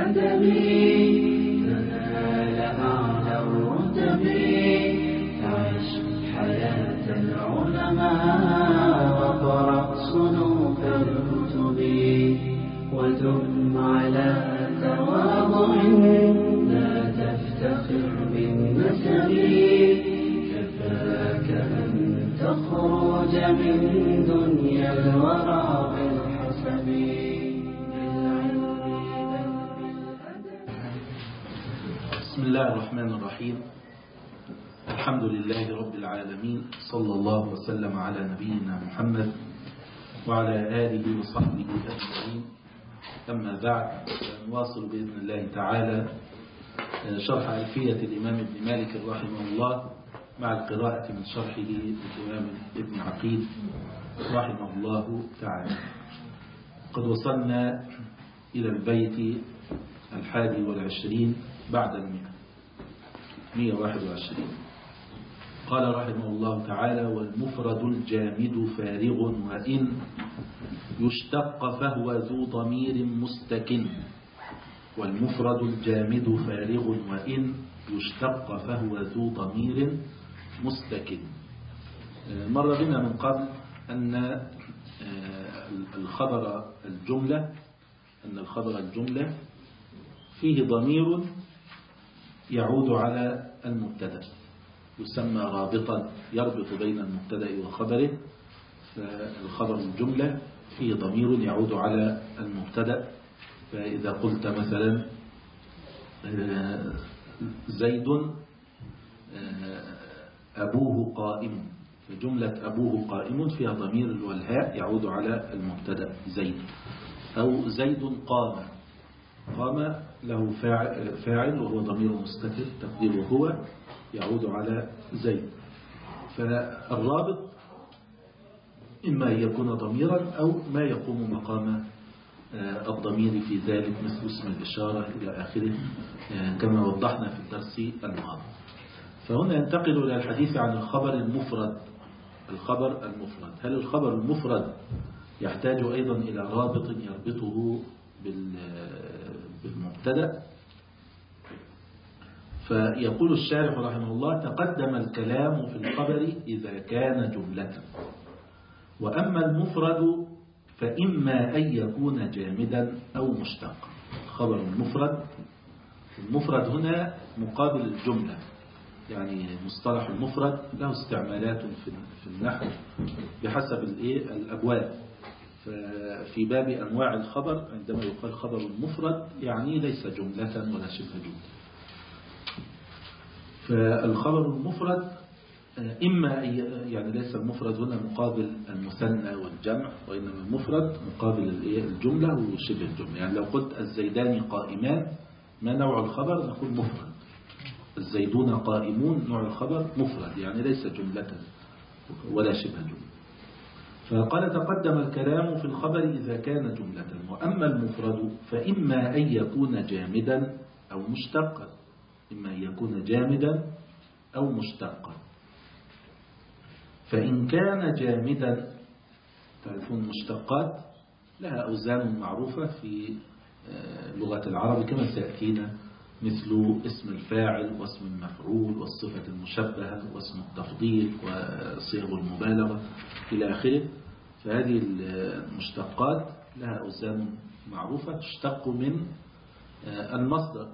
بالأدب تنال أعلى الرتب. عش حياة العلماء وقرأ صنوف الكتب ودم على تواضع لا تفتخر بالنسب. كفاك أن تخرج من دنيا الورى بالحسب. بسم الله الرحمن الرحيم. الحمد لله رب العالمين، صلى الله وسلم على نبينا محمد وعلى آله وصحبه أجمعين. أما بعد، نواصل بإذن الله تعالى شرح ألفية الإمام ابن مالك رحمه الله مع القراءة من شرحه الإمام ابن عقيل رحمه الله تعالى. قد وصلنا إلى البيت 21 بعد 121. قال رحمه الله تعالى: والمفرد الجامد فارغ وإن يشتق فهو ذو ضمير مستكن. والمفرد الجامد فارغ وإن يشتق فهو ذو ضمير مستكن. مر بنا من قبل أن الخبر الجملة فيه ضمير يعود على المبتدأ، يسمى رابطا يربط بين المبتدأ وخبره. فالخبر الجملة فيه ضمير يعود على المبتدأ. فإذا قلت مثلا زيد أبوه قائم، فجملة أبوه قائم فيها ضمير والهاء يعود على المبتدأ زيد. أو زيد قام له فاعل وهو ضمير مستتر تقديره هو يعود على زيد. فالرابط إما أن يكون ضميرا أو ما يقوم مقام الضمير في ذلك، مثل اسم الإشارة إلى آخره كما وضحنا في الدرس الماضي. فهنا ينتقل إلى الحديث عن الخبر المفرد. هل الخبر المفرد يحتاج أيضا إلى رابط يربطه بالمبتدأ؟ فيقول الشارح رحمه الله: تقدم الكلام في الخبر إذا كان جملة. وأما المفرد فإما أن يكون جامدا أو مشتقا. الخبر المفرد هنا مقابل الجملة، يعني مصطلح المفرد له استعمالات في النحو بحسب الأبواب. ففي باب أنواع الخبر عندما يقال خبر المفرد يعني ليس جملة ولا شبه جملة. فالخبر المفرد إما يعني ليس المفرد هنا مقابل المثنى والجمع، وإنما المفرد مقابل الجملة وشبه الجملة. يعني لو قلت الزيدان قائمان، ما نوع الخبر؟ نقول مفرد. الزيدون قائمون نوع الخبر مفرد، يعني ليس جملة ولا شبه جملة. فقال: تقدم الكلام في الخبر إذا كان جملة. وأما المفرد فإما أن يكون جامدا أو مشتقا. إما أن يكون جامدا أو مشتقا. فإن كان جامدا، تعرفون المشتقات لها أوزان معروفة في لغة العرب كما سيأتينا، مثل اسم الفاعل واسم المفعول والصفة المشبهة واسم التفضيل وصيغ المبالغة إلى آخره. فهذه المشتقات لها أوزان معروفة تشتق من المصدر.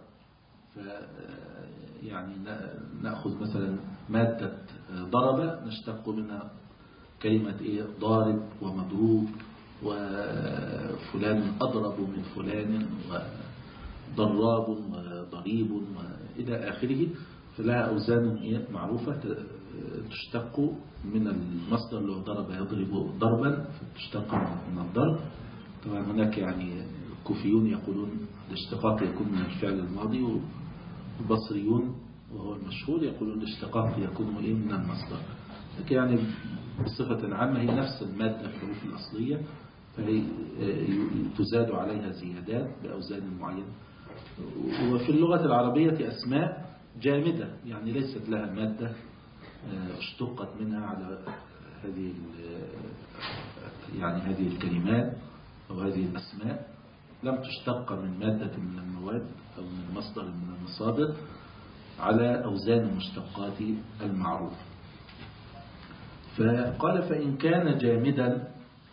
يعني نأخذ مثلا مادة ضرب، نشتق منها كلمة ضارب ومضروب، وفلان أضرب من فلان، وضراب وضريب وإلى آخره. فلها أوزان معروفة تشتق من المصدر. لو ضرب يضرب ضربا فتشتق من الضرب. طبعا هناك يعني الكوفيون يقولون الاشتقاق يكون من الفعل الماضي، والبصريون وهو المشهور يقولون الاشتقاق يكون من المصدر. لكن يعني بصفة عامة هي نفس المادة الحروف الأصلية، فهي تزاد عليها زيادات بأوزان معينة. وفي اللغة العربية أسماء جامدة، يعني ليست لها مادة اشتقت منها على هذه الكلمات أو هذه الأسماء، لم تشتق من مادة من المواد أو من مصدر من المصادر على أوزان المشتقات المعروفة. فقال فإن كان جامدا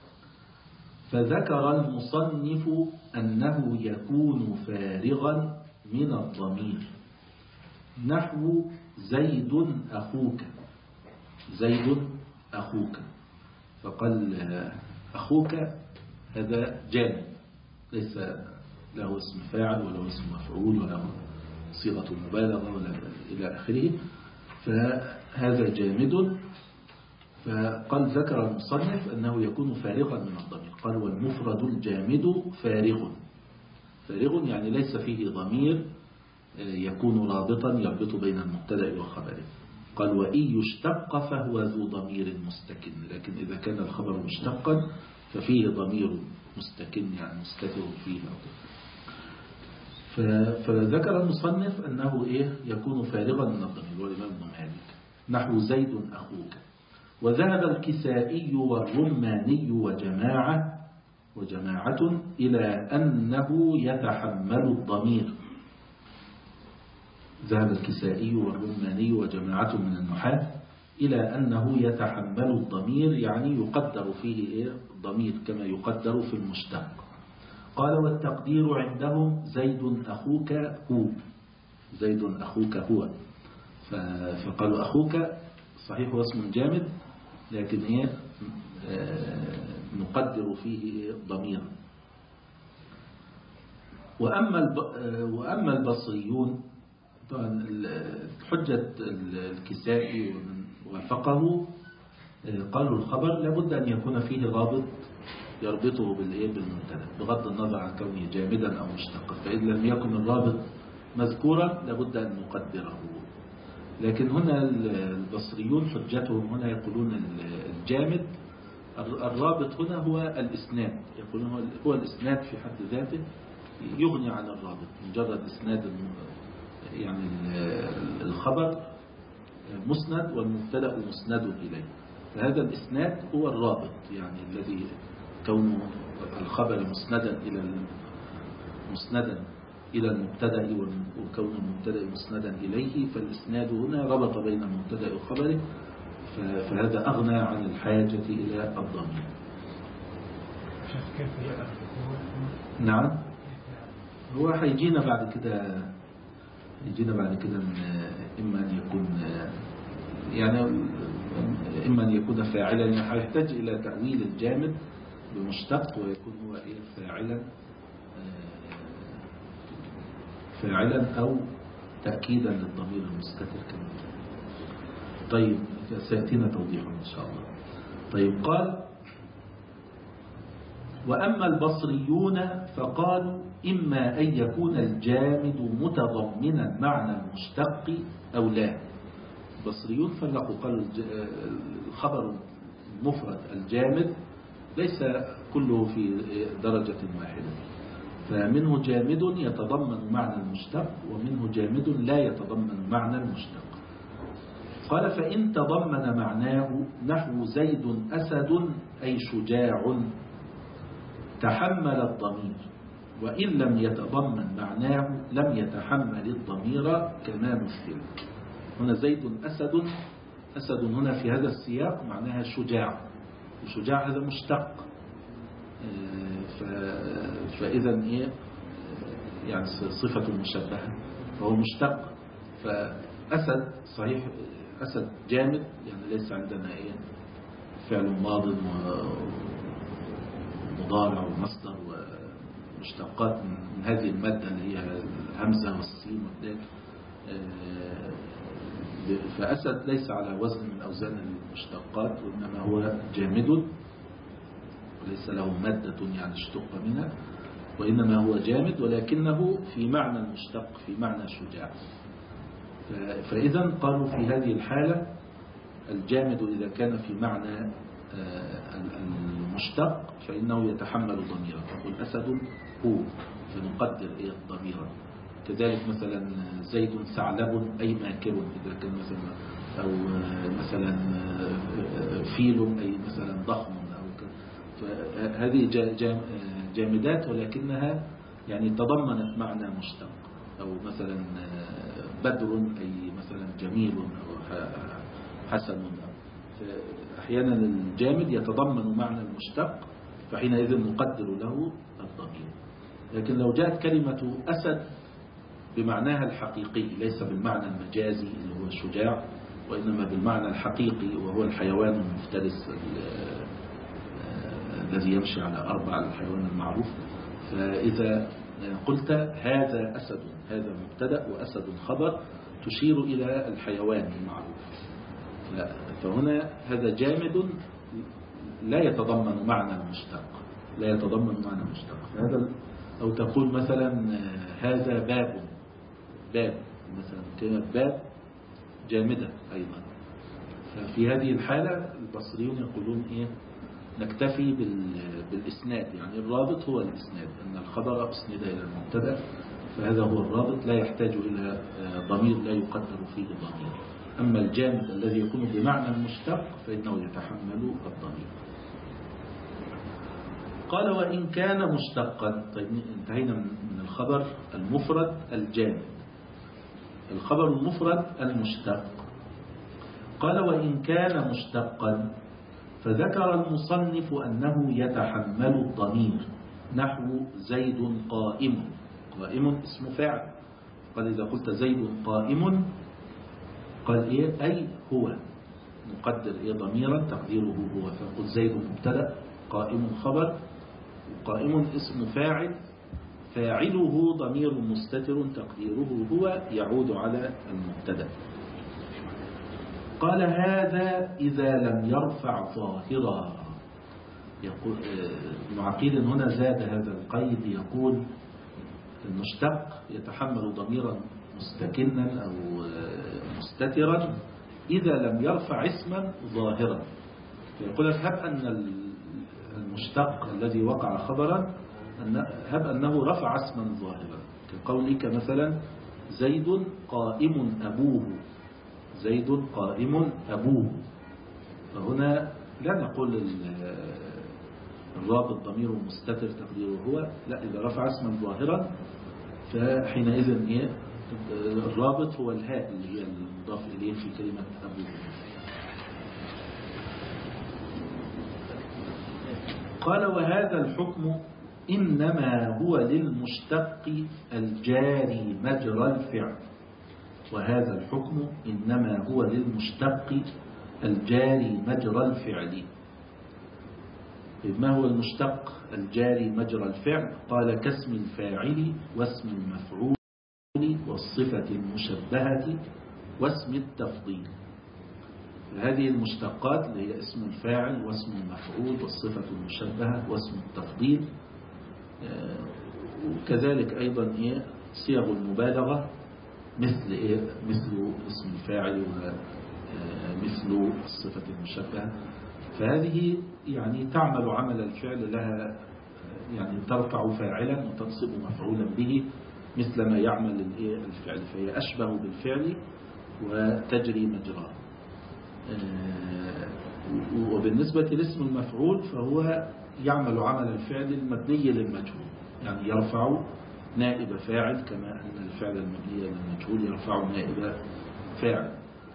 فذكر المصنف أنه يكون فارغا من الضمير، نحو زيد أخوك. زيد أخوك، فقال أخوك هذا جامد ليس له اسم فاعل ولا اسم مفعول ولا صيغة المبالغة ولا إلى آخره، فهذا جامد. فقال ذكر المصنف أنه يكون فارغا من الضمير، قال والمفرد الجامد فارغ. فارغ يعني ليس فيه ضمير يكون رابطا يربط بين المبتدأ وخبره. قال وإن يشتق فهو ذو ضمير مستكن، لكن إذا كان الخبر مشتقا ففيه ضمير مستكن يعني مستتر فيه. فذكر المصنف أنه يكون فارغا من الضمير، والإمام ابن مالك نحو زيد أخوك. وذهب الكسائي والرماني وجماعة إلى أنه يتحمل الضمير. ذهب الكسائي والرماني وجماعة من النحاة إلى أنه يتحمل الضمير، يعني يقدر فيه الضمير كما يقدر في المشتق. قال والتقدير عندهم زيد أخوك هو. زيد أخوك هو، فقالوا أخوك صحيح هو اسم جامد، لكن نقدر فيه ضميرا. وأما البصريون، طبعا حجة الكسائي ومن وافقه قالوا الخبر لابد أن يكون فيه رابط يربطه بالمبتدا بغض النظر عن كونه جامدا أو مشتقا، فإن لم يكن الرابط مذكورا لابد أن نقدره. لكن هنا البصريون حجتهم هنا يقولون الجامد الرابط هنا هو الإسناد، يقولون هو الإسناد في حد ذاته يغني عن الرابط، مجرد إسناد يعني الخبر مسند والمبتدا مسند إليه، فهذا الإسناد هو الرابط، يعني الذي كون الخبر مسندا إلى المبتدا وكون المبتدا مسندا إليه، فالإسناد هنا ربط بين المبتدا وخبره، فهذا أغنى عن الحاجة إلى الضمير. نعم، هو هيجينا بعد كده إما أن يكون إما أن يكون فاعلا، يعني هيحتاج إلى تأويل الجامد بمشتق ويكون هو فاعلا أو تأكيدا للضمير المستتر كما. طيب سيأتينا توضيحه إن شاء الله. طيب قال وأما البصريون فقالوا إما أن يكون الجامد متضمنا معنى المشتق أو لا. البصريون فرقوا، قالوا الخبر المفرد الجامد ليس كله في درجة واحدة، فمنه جامد يتضمن معنى المشتق ومنه جامد لا يتضمن معنى المشتق. قال فإن تضمن معناه نحو زيد أسد أي شجاع تحمل الضمير، وإن لم يتضمن معناه لم يتحمل الضمير كما مثل. هنا زيد أسد هنا في هذا السياق معناها شجاع، وشجاع هذا مشتق، فإذا يعني صفة مشبهة فهو مشتق. فأسد صحيح أسد جامد، يعني ليس عندنا فعل ماض ومضارع ومصدر ومشتقات من هذه المادة اللي هي الهمزة والسين والدال. فأسد ليس على وزن من أوزان المشتقات، وإنما هو جامد وليس له مادة يعني اشتق منها، وإنما هو جامد ولكنه في معنى المشتق، في معنى شجاع. فإذا قالوا في هذه الحالة الجامد إذا كان في معنى المشتق فإنه يتحمل ضميرا، فقل أسد هو فنقدر الضميرا. كذلك مثلا زيد ثعلب أي ماكر إذا كان مثلا، أو مثلا فيل أي مثلا ضخم، أو فهذه جامدات ولكنها يعني تضمنت معنى مشتق. أو مثلا بدر أي مثلا جميل أو حسن. أحيانا الجامد يتضمن معنى المشتق، فحينئذ نقدر له الضمير. لكن لو جاءت كلمة أسد بمعناها الحقيقي ليس بالمعنى المجازي اللي هو الشجاع، وإنما بالمعنى الحقيقي وهو الحيوان المفترس الذي يمشي على أربع، الحيوان المعروف. فإذا قلت هذا أسد، هذا مبتدأ وأسد خبر، تشير إلى الحيوان المعروف. فهنا هذا جامد لا يتضمن معنى المشتق، لا يتضمن معنى المشتق. هذا أو تقول مثلا هذا باب، باب مثلا كلمة باب جامدة أيضا. ففي هذه الحالة البصريون يقولون إيه؟ نكتفي بالإسناد، يعني الرابط هو الإسناد، أن الخبر أسند إلى المبتدأ، فهذا هو الرابط، لا يحتاج إلى ضمير لا يقدر فيه ضمير. أما الجامد الذي يكون بمعنى المشتق فإنه يتحمل الضمير. قال وإن كان مشتقا. طيب انتهينا من الخبر المفرد الجامد. الخبر المفرد المشتق. قال وإن كان مشتقا فذكر المصنف أنه يتحمل الضمير، نحو زيد قائم. قائم اسم فاعل، قال إذا قلت زيد قائم قال إيه؟ أي هو، نقدر إيه ضميرا تقديره هو، فقل زيد مبتدأ قائم خبر، قائم اسم فاعل، فاعله ضمير مستتر تقديره هو يعود على المبتدأ. قال هذا إذا لم يرفع ظاهرا. يقول ابن عقيل هنا زاد هذا القيد، يقول المشتق يتحمل ضميرا مستكنا أو مستترا إذا لم يرفع اسما ظاهرا. يقول هب أن المشتق الذي وقع خبرا هب أنه رفع اسما ظاهرا، كقولك مثلا زيد قائم أبوه، زيد قائم أبوه. فهنا لا نقول الرابط ضمير مستتر تقديره هو، لا، إذا رفع اسما ظاهرا فحينئذ إيه؟ الرابط هو الهاء اللي هي المضاف إليه في كلمة أبوه. قال وهذا الحكم إنما هو للمشتق الجاري مجرى الفعل. وهذا الحكم إنما هو للمشتق الجاري مجرى الفعل. ما هو المشتق الجاري مجرى الفعل؟ قال كاسم الفاعل واسم المفعول والصفة المشبهة واسم التفضيل. هذه المشتقات اللي هي اسم الفاعل واسم المفعول والصفة المشبهة واسم التفضيل، وكذلك أيضا صيغ المبالغة مثل مثل اسم الفاعل ومثل الصفة المشبهة. فهذه يعني تعمل عمل الفعل لها، يعني ترفع فاعلا وتنصب مفعولا به مثل ما يعمل الفعل، فهي أشبه بالفعل وتجري مجراه. وبالنسبة لاسم المفعول فهو يعمل عمل الفعل المبني للمجهول، يعني يرفع نائب فاعل كما أن الفعل المبني للمجهول يرفع نائب فاعل.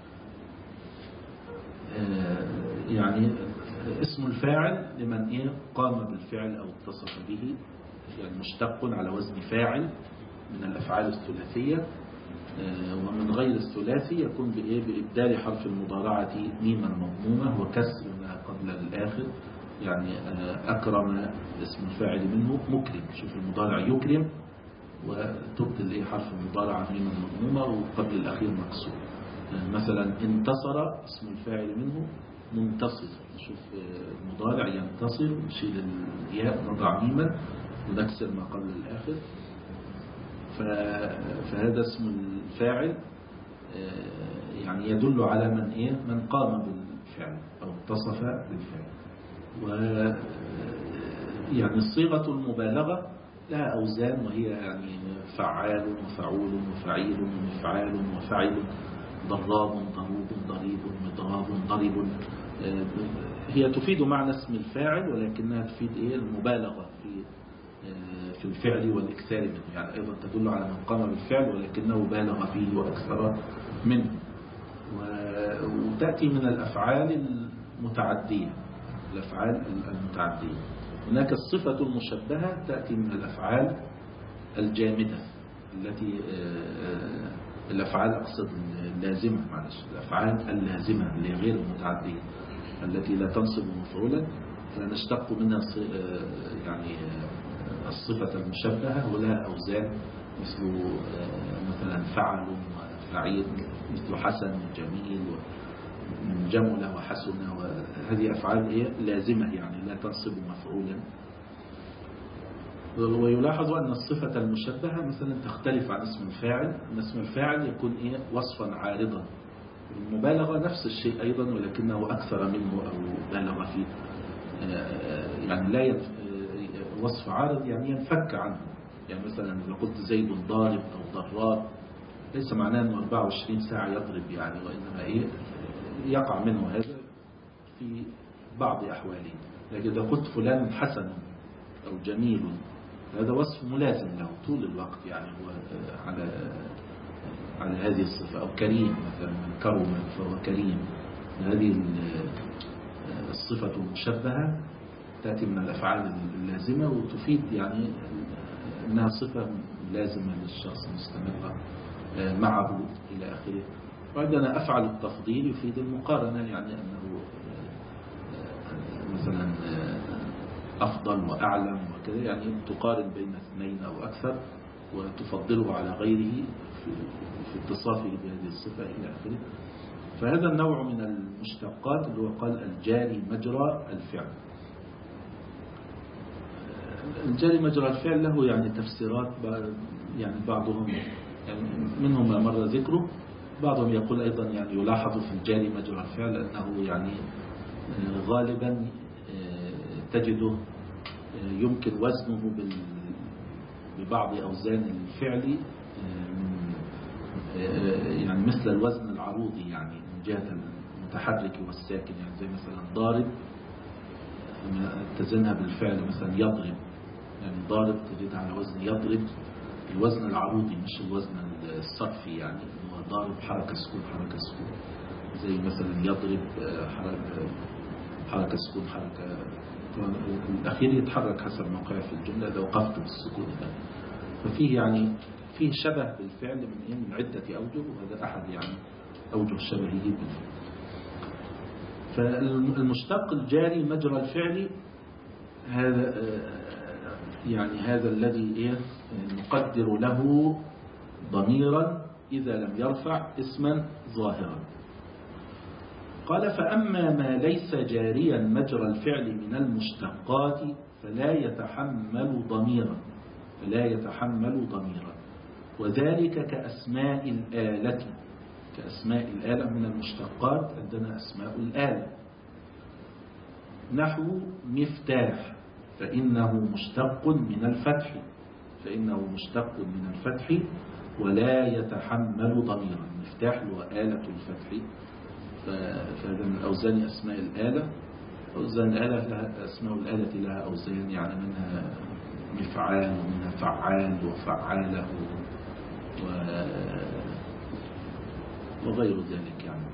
يعني اسم الفاعل لمن قام بالفعل أو اتصف به، يعني مشتق على وزن فاعل من الأفعال الثلاثية. ومن غير الثلاثي يكون بإبدال حرف المضارعة ميما مضمومة وكسر ما قبل الآخر. يعني أكرم اسم الفاعل منه مكرم، شوف المضارع يكرم وتبدل حرف المضارعة ميما مضمومة وقبل الأخير مكسور. مثلا انتصر اسم الفاعل منه منتصر، شوف المضارع ينتصر نشيل الياء نضع ميما ونكسر ما قبل الآخر. فهذا اسم الفاعل يعني يدل على من قام بالفعل أو اتصف بالفعل. يعني صيغة المبالغة لها أوزان، وهي يعني فعال وفعول وفعيل ومفعال وفعل، ضراب ضروب ضريب مضراب ضرب. هي تفيد معنى اسم الفاعل ولكنها تفيد المبالغة في في الفعل والإكثار منه، يعني أيضا تدل على من قام بالفعل ولكنه بالغ فيه وأكثر منه. وتأتي من الأفعال المتعدية، الأفعال المتعدية. هناك الصفة المشبهة تأتي من الأفعال الجامدة التي الأفعال أقصد اللازمة، معلش، الأفعال اللازمة اللي غير المتعدية التي لا تنصب مفعولا، فنشتق منها يعني الصفة المشبهة ولها أوزان مثل مثلا فعل وفعيل، مثل حسن وجميل وجمل وحسن، وهذه أفعال لازمة يعني لا تنصب مفعولا. ويلاحظ أن الصفة المشبهة مثلا تختلف عن اسم الفاعل. أن اسم الفاعل يكون وصفا عارضا، المبالغة نفس الشيء أيضا ولكنه أكثر منه أو بالغ فيه، يعني لا وصف عارض يعني ينفك عنه. يعني مثلا إذا قلت زيد ضارب أو ضراب، ليس معناه أنه 24 ساعة يضرب يعني، وإنما يقع منه هذا في بعض أحواله. لكن إذا قلت فلان حسن أو جميل، هذا وصف ملازم له طول الوقت، يعني هو على هذه الصفة. أو كريم مثلا، كرم فهو كريم. هذه الصفة المشبهة تأتي من الأفعال اللازمة وتفيد يعني أنها صفة لازمة للشخص مستمرة معه إلى آخره. وعندنا أفعل التفضيل يفيد المقارنة، يعني أنه مثلا أفضل وأعلم وكذا، يعني تقارن بين اثنين أو أكثر وتفضله على غيره في اتصافه بهذه الصفة إلى آخره. فهذا النوع من المشتقات اللي هو قال الجاري مجرى الفعل. الجاري مجرى الفعل له يعني تفسيرات، يعني بعضهم يعني منهم ما مر ذكره، بعضهم يقول أيضا يعني يلاحظ في الجاري مجرى الفعل أنه يعني غالبا تجده يمكن وزنه ببعض أوزان الفعل يعني مثل الوزن العروضي، يعني من جهة المتحرك والساكن. يعني زي مثلا ضارب تزنها بالفعل مثلا يضرب، يعني ضارب تجدها على وزن يضرب، الوزن العروضي مش الوزن الصرفي، يعني هو ضارب حركة سكون حركة سكون. زي مثلا يضرب حركة سكون حركة، الأخير يتحرك حسب موقعه في الجملة لو وقفت بالسكون ده. ففيه يعني فيه شبه بالفعل من عدة أوجه، وهذا أحد يعني أوجه شبهه بالفعل. فالمشتق الجاري مجرى الفعل هذا يعني هذا الذي نقدر له ضميرا إذا لم يرفع اسما ظاهرا. قال فأما ما ليس جاريا مجرى الفعل من المشتقات فلا يتحمل ضميرا، وذلك كأسماء الآلة. كأسماء الآلة من المشتقات عندنا أسماء الآلة، نحو مفتاح فإنه مشتق من الفتح ولا يتحمل ضميرا. مفتاح هو آلة الفتح، فهذا من أوزان أسماء الآلة. أوزان الآلة لها أسماء الآلة لها أوزان، يعني منها مفعال ومنها فعال وفعاله وغير ذلك يعني.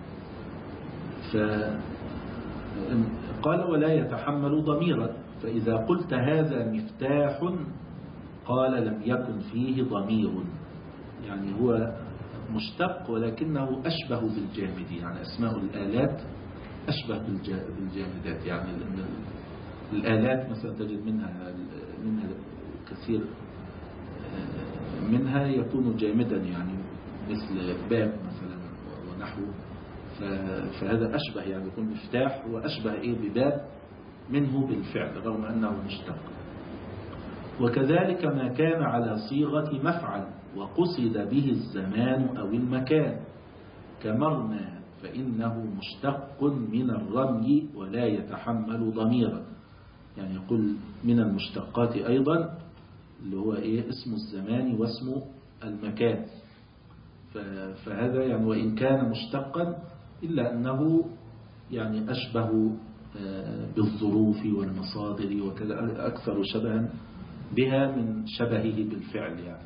فقال ولا يتحمل ضميرا، فإذا قلت هذا مفتاح قال لم يكن فيه ضمير، يعني هو مشتق ولكنه أشبه بالجامد، يعني أسماء الآلات أشبه بالجامدات. يعني الآلات مثلا تجد منها كثير منها يكون جامدا، يعني مثل باب مثلا ونحوه، فهذا أشبه، يعني يكون مفتاح هو أشبه بباب منه بالفعل رغم أنه مشتق. وكذلك ما كان على صيغة مفعل وقصد به الزمان أو المكان، كمرمى فإنه مشتق من الرمي ولا يتحمل ضميرا. يعني يقول من المشتقات أيضا اللي هو اسم الزمان واسم المكان. فهذا يعني وإن كان مشتقا إلا أنه يعني أشبه بالظروف والمصادر وكذا، أكثر شبها بها من شبهه بالفعل يعني.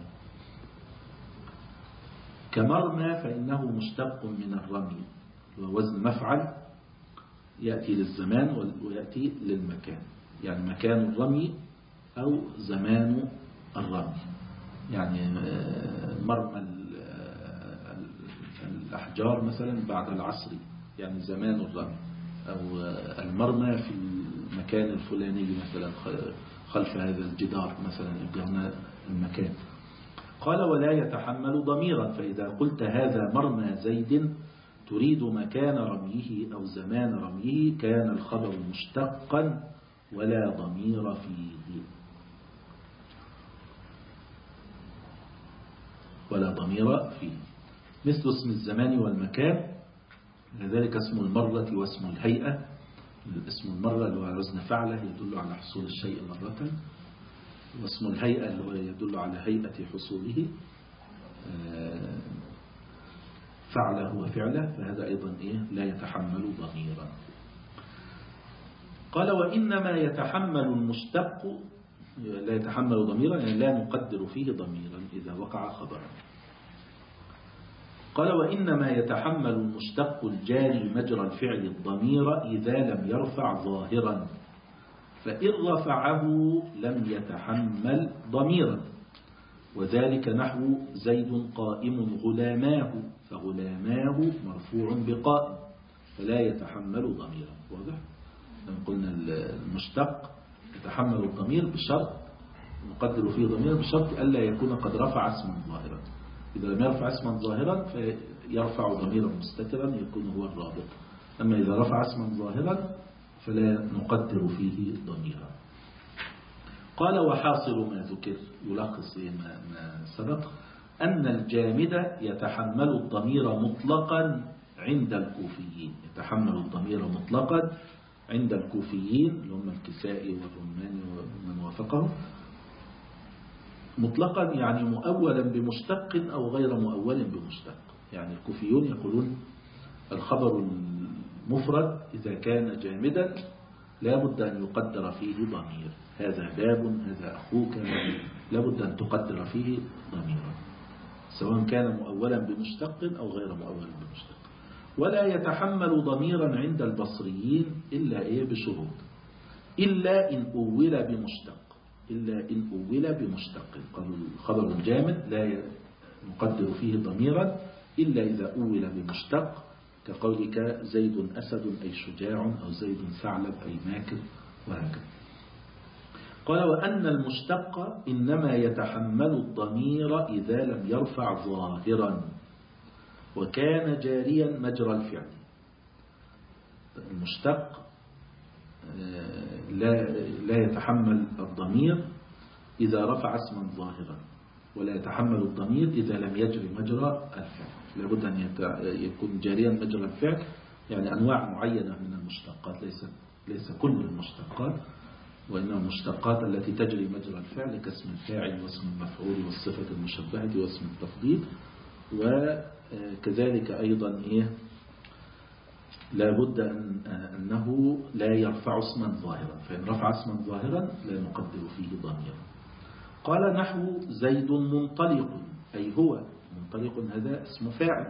كمرمى فإنه مشتق من الرمي، ووزن مفعل يأتي للزمان ويأتي للمكان، يعني مكان الرمي أو زمان الرمي. يعني مرمى الأحجار مثلا بعد العصر يعني زمان الرمي، أو المرمى في المكان الفلاني مثلا خلف هذا الجدار مثلا هنا المكان. قال ولا يتحمل ضميرا، فإذا قلت هذا مرمى زيد تريد مكان رميه أو زمان رميه كان الخبر مشتقا ولا ضمير فيه، ولا ضمير فيه، مثل اسم الزمان والمكان. لذلك اسم المرة واسم الهيئة. اسم المرة اللي هو وزن فعله يدل على حصول الشيء مرة، واسم الهيئة اللي هو يدل على هيئة حصوله، فعله وفعله، فهذا أيضا لا يتحمل ضميرا. قال وإنما يتحمل المشتق، لا يتحمل ضميرا يعني لا نقدر فيه ضميرا إذا وقع خبرا. قال وإنما يتحمل المشتق الجاري مجرى الفعل الضمير إذا لم يرفع ظاهرا، فإن رفعه لم يتحمل ضميرا، وذلك نحو زيد قائم غلاماه، فغلاماه مرفوع بقائم فلا يتحمل ضميرا. واضح؟ لما قلنا المشتق يتحمل الضمير بشرط نقدر فيه ضمير بشرط ألا يكون قد رفع اسما ظاهرا. إذا لم يرفع اسما ظاهرا فيرفع ضميرا مستترا يكون هو الرابط، أما إذا رفع اسما ظاهرا فلا نقدر فيه ضميرا. قال وحاصل ما ذكر يلخص ما سبق أن الجامد يتحمل الضمير مطلقا عند الكوفيين، يتحمل الضمير مطلقا عند الكوفيين اللي هم الكسائي والرماني ومن وافقه، مطلقا يعني مؤولا بمشتق أو غير مؤول بمشتق. يعني الكوفيون يقولون الخبر المفرد إذا كان جامدا لا بد أن يقدر فيه ضمير، هذا باب، هذا أخوك، لا بد أن تقدر فيه ضميرا سواء كان مؤولا بمشتق أو غير مؤول بمشتق. ولا يتحمل ضميرا عند البصريين إلا بشروط، إلا إن أول بمشتق، إلا إن أول بمشتق. قالوا الخبر الجامد لا نقدر فيه ضميرا إلا إذا أول بمشتق، كقولك زيد أسد أي شجاع، أو زيد ثعلب أي ماكر، وهكذا. قال وأن المشتق إنما يتحمل الضمير إذا لم يرفع ظاهرا وكان جاريا مجرى الفعل. المشتق لا يتحمل الضمير إذا رفع اسما ظاهرا، ولا يتحمل الضمير إذا لم يجري مجرى الفعل. لابد أن يكون جاريا مجرى الفعل، يعني أنواع معينة من المشتقات، ليس كل المشتقات، وإنما المشتقات التي تجري مجرى الفعل كاسم الفاعل واسم المفعول والصفة المشبهة واسم التفضيل. وكذلك أيضا لابد أنه لا يرفع اسما ظاهرا، فإن رفع اسما ظاهرا لا نقدر فيه ضميرا. قال نحو زيد منطلق، أي هو منطلق، هذا اسم فاعل،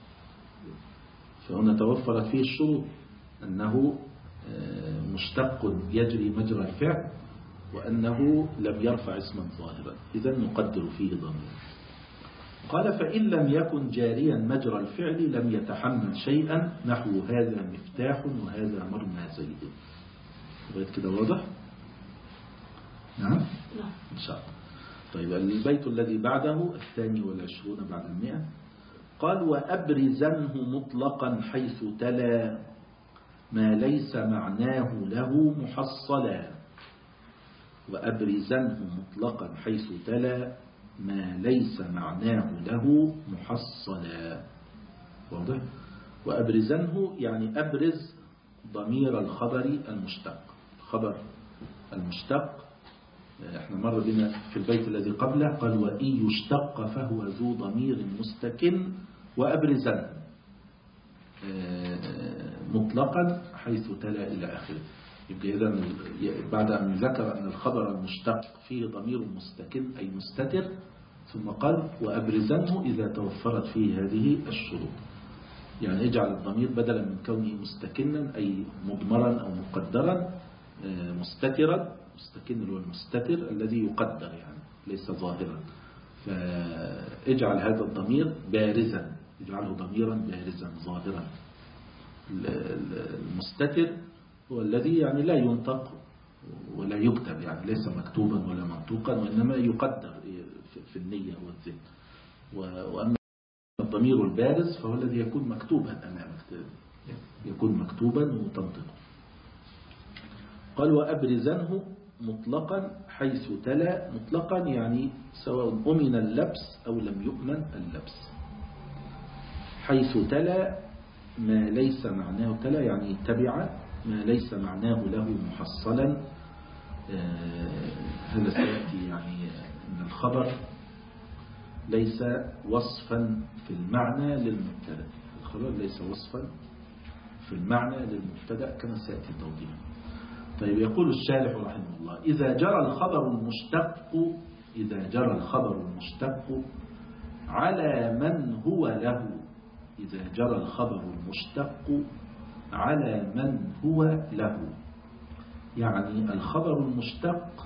فهنا توفرت فيه الشروط أنه مشتق يجري مجرى الفعل وأنه لم يرفع اسما ظاهرا، إذا نقدر فيه ضميرا. قال فإن لم يكن جاريا مجرى الفعل لم يتحمل شيئا، نحو هذا مفتاح وهذا مرمى زيد. بغيت كده واضح؟ نعم إن شاء الله. طيب البيت الذي بعده 22 بعد 100. قال وأبرزنه مطلقا حيث تلا ما ليس معناه له محصلا. وأبرزنه مطلقا حيث تلا ما ليس معناه له محصلا. واضح؟ وأبرزنه يعني أبرز ضمير الخبر المشتق. خبر المشتق احنا مر بنا في البيت الذي قبله، قال وإن يشتق فهو ذو ضمير مستكن وأبرزنه مطلقا حيث تلا إلى آخره. يبقى إذن بعد أن ذكر أن الخبر المشتق فيه ضمير مستكن أي مستتر، ثم قال وأبرزنه إذا توفرت فيه هذه الشروط. يعني اجعل الضمير بدلا من كونه مستكنا أي مضمرا أو مقدرا مستترا. مستكن هو المستتر الذي يقدر يعني ليس ظاهرا. فاجعل هذا الضمير بارزا، اجعله ضميرا بارزا ظاهرا. المستتر هو الذي يعني لا ينطق ولا يكتب، يعني ليس مكتوبا ولا منطوقا، وإنما يقدر في النية والذهن. وأما الضمير البارز فهو الذي يكون مكتوبا أمامك، يكون مكتوبا وتنطقه. قال وأبرزنه مطلقا حيث تلا. مطلقا يعني سواء أمن اللبس أو لم يؤمن اللبس. حيث تلا ما ليس معناه تلا يعني تبع ما ليس معناه له محصلا. هذا سيأتي يعني أن الخبر ليس وصفا في المعنى للمبتدا. الخبر ليس وصفا في المعنى للمبتدا كما سيأتي التوضيح. طيب يقول الشارح رحمه الله إذا جرى الخبر المشتق على من هو له. إذا جرى الخبر المشتق على من هو له، يعني الخبر المشتق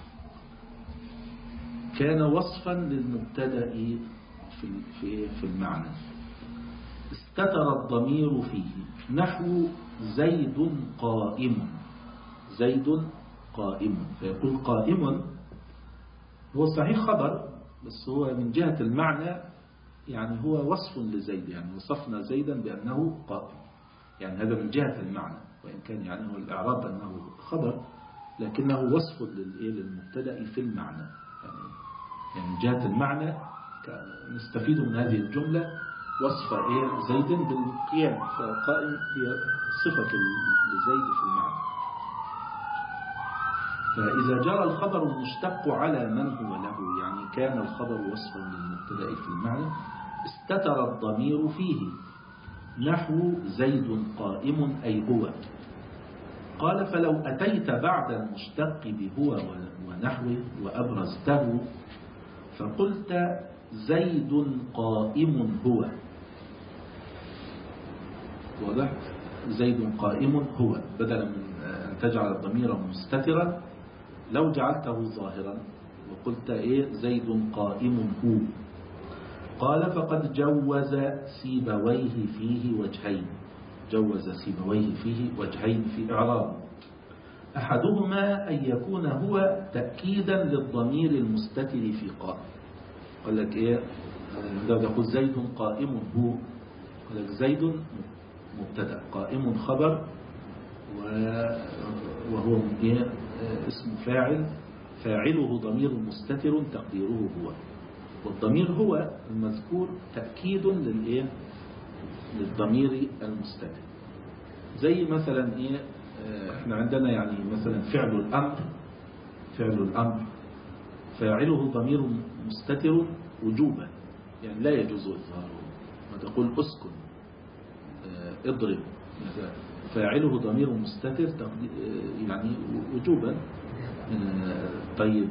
كان وصفا للمبتدأ في المعنى، استتر الضمير فيه، نحو زيد قائم. زيد قائم، فيقول قائم هو صحيح خبر، بس هو من جهة المعنى يعني هو وصف لزيد، يعني وصفنا زيدا بأنه قائم، يعني هذا من جهة المعنى، وإن كان يعني هو الإعراب أنه خبر لكنه وصف للمبتدأ في المعنى. يعني من جهة المعنى نستفيد من هذه الجملة وصف زيد بالقيام، فقائم هي صفة لزيد في المعنى. فإذا جرى الخبر المشتق على من هو له، يعني كان الخبر وصفا للمبتدأ في المعنى، استتر الضمير فيه، نحو زيد قائم أي هو. قال فلو أتيت بعد المشتق بهو ونحوه وأبرزته فقلت زيد قائم هو، واضح؟ زيد قائم هو، بدلا من أن تجعل الضمير مستترا لو جعلته ظاهرا وقلت زيد قائم هو. قال فقد جوز سيبويه فيه وجهين. جوز سيبويه فيه وجهين في إعراب. أحدهما أن يكون هو تأكيدا للضمير المستتر في قائم. قال لك لو يقول زيد قائم هو، قال لك زيد مبتدأ، قائم خبر، وهو اسم فاعل، فاعله ضمير مستتر تقديره هو، والضمير هو المذكور تأكيد للضمير المستتر. زي مثلا احنا عندنا يعني مثلا فعل الأمر فاعله ضمير مستتر وجوبا، يعني لا يجوز إظهاره. ما تقول أسكن، اضرب مثلا، فاعله ضمير مستتر يعني وجوبا. طيب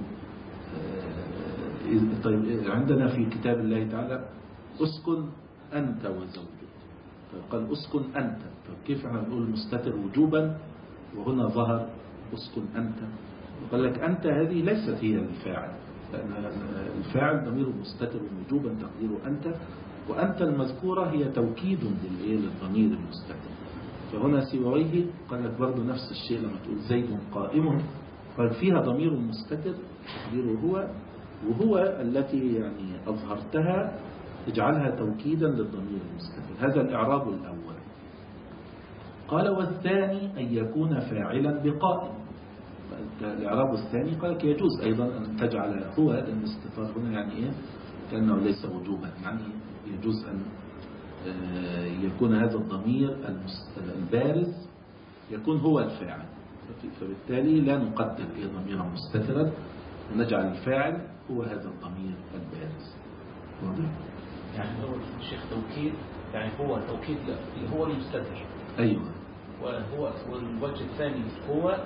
عندنا في كتاب الله تعالى أسكن أنت وزوجك، فقال أسكن أنت. طيب كيف احنا نقول مستتر وجوبا وهنا ظهر أسكن أنت؟ قال لك أنت هذه ليست هي الفاعل، لأن الفاعل ضمير مستتر وجوبا تقديره أنت، وأنت المذكورة هي توكيد للضمير المستتر. فهنا سيبويه قال لك برضه نفس الشيء لما تقول زيد قائم، قال فيها ضمير مستتر تقديره هو، وهو التي يعني أظهرتها اجعلها توكيدا للضمير المستتر. هذا الإعراب الأول. قال والثاني أن يكون فاعلا بقائم. الإعراب الثاني قال لك يجوز أيضا أن تجعل هو، لأن الاستتار هنا يعني كأنه ليس وجوبا، يعني يجوز أن يكون هذا الضمير البارز يكون هو الفاعل، فبالتالي لا نقدر ضميرا مستترا ونجعل الفاعل هو هذا الضمير البارز. واضح؟ يعني هو الشيخ توكيد، يعني هو توكيد هو المستتر. أيوة. والوجه الثاني هو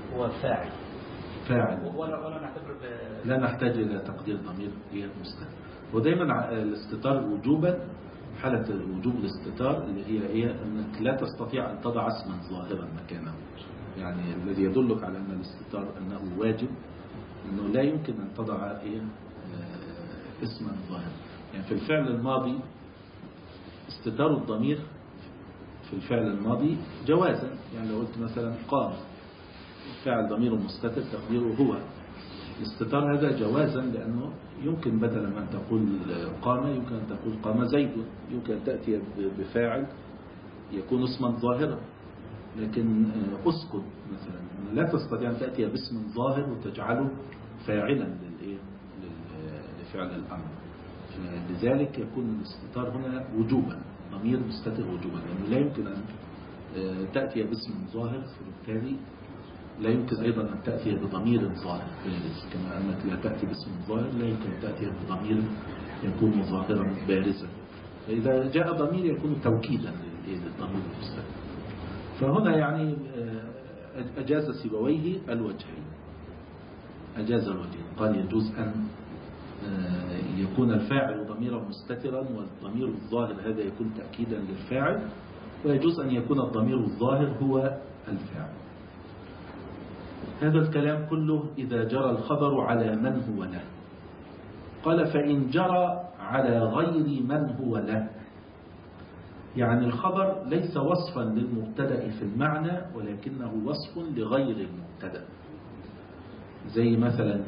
هو فاعل ولا نعتبر لا نحتاج إلى تقدير ضمير هي مستتر. ودايما الاستتار وجوبا، حالة وجوب الاستتار اللي هي أنك لا تستطيع أن تضع اسما ظاهرا مكانه. يعني الذي يدلك على أن الاستتار أنه واجب أنه لا يمكن أن تضع اسما ظاهرا. يعني في الفعل الماضي استتار الضمير في الفعل الماضي جوازا. يعني لو قلت مثلا قام، فعل ضمير مستتر تقديره هو، الاستتار هذا جوازا، لأنه يمكن بدلا من تقول قام يمكن أن تقول قام زيد، يمكن أن تأتي بفاعل يكون اسما ظاهرا. لكن أسكت مثلا لا تستطيع أن تأتي باسم ظاهر وتجعله فاعلا لفعل الأمر. لذلك يكون الاستتار هنا وجوبا، ضمير مستتر وجوبا، لأنه لا يمكن أن تأتي باسم ظاهر، فبالتالي لا يمكن أيضا أن تأتي بضمير ظاهر بارز، كما أنك لا تأتي باسم ظاهر لا يمكن أن تأتي بضمير يكون ظاهرا بارزا. فإذا جاء ضمير يكون توكيدا للضمير المستتر. فهنا يعني أجاز سيبويه الوجهين، أجاز الوجهين، قال يجوز أن يكون الفاعل ضميرا مستترا والضمير الظاهر هذا يكون تأكيدا للفاعل، ويجوز أن يكون الضمير الظاهر هو الفاعل. هذا الكلام كله إذا جرى الخبر على من هو له. قال فإن جرى على غير من هو له، يعني الخبر ليس وصفا للمبتدأ في المعنى ولكنه وصف لغير المبتدأ. زي مثلا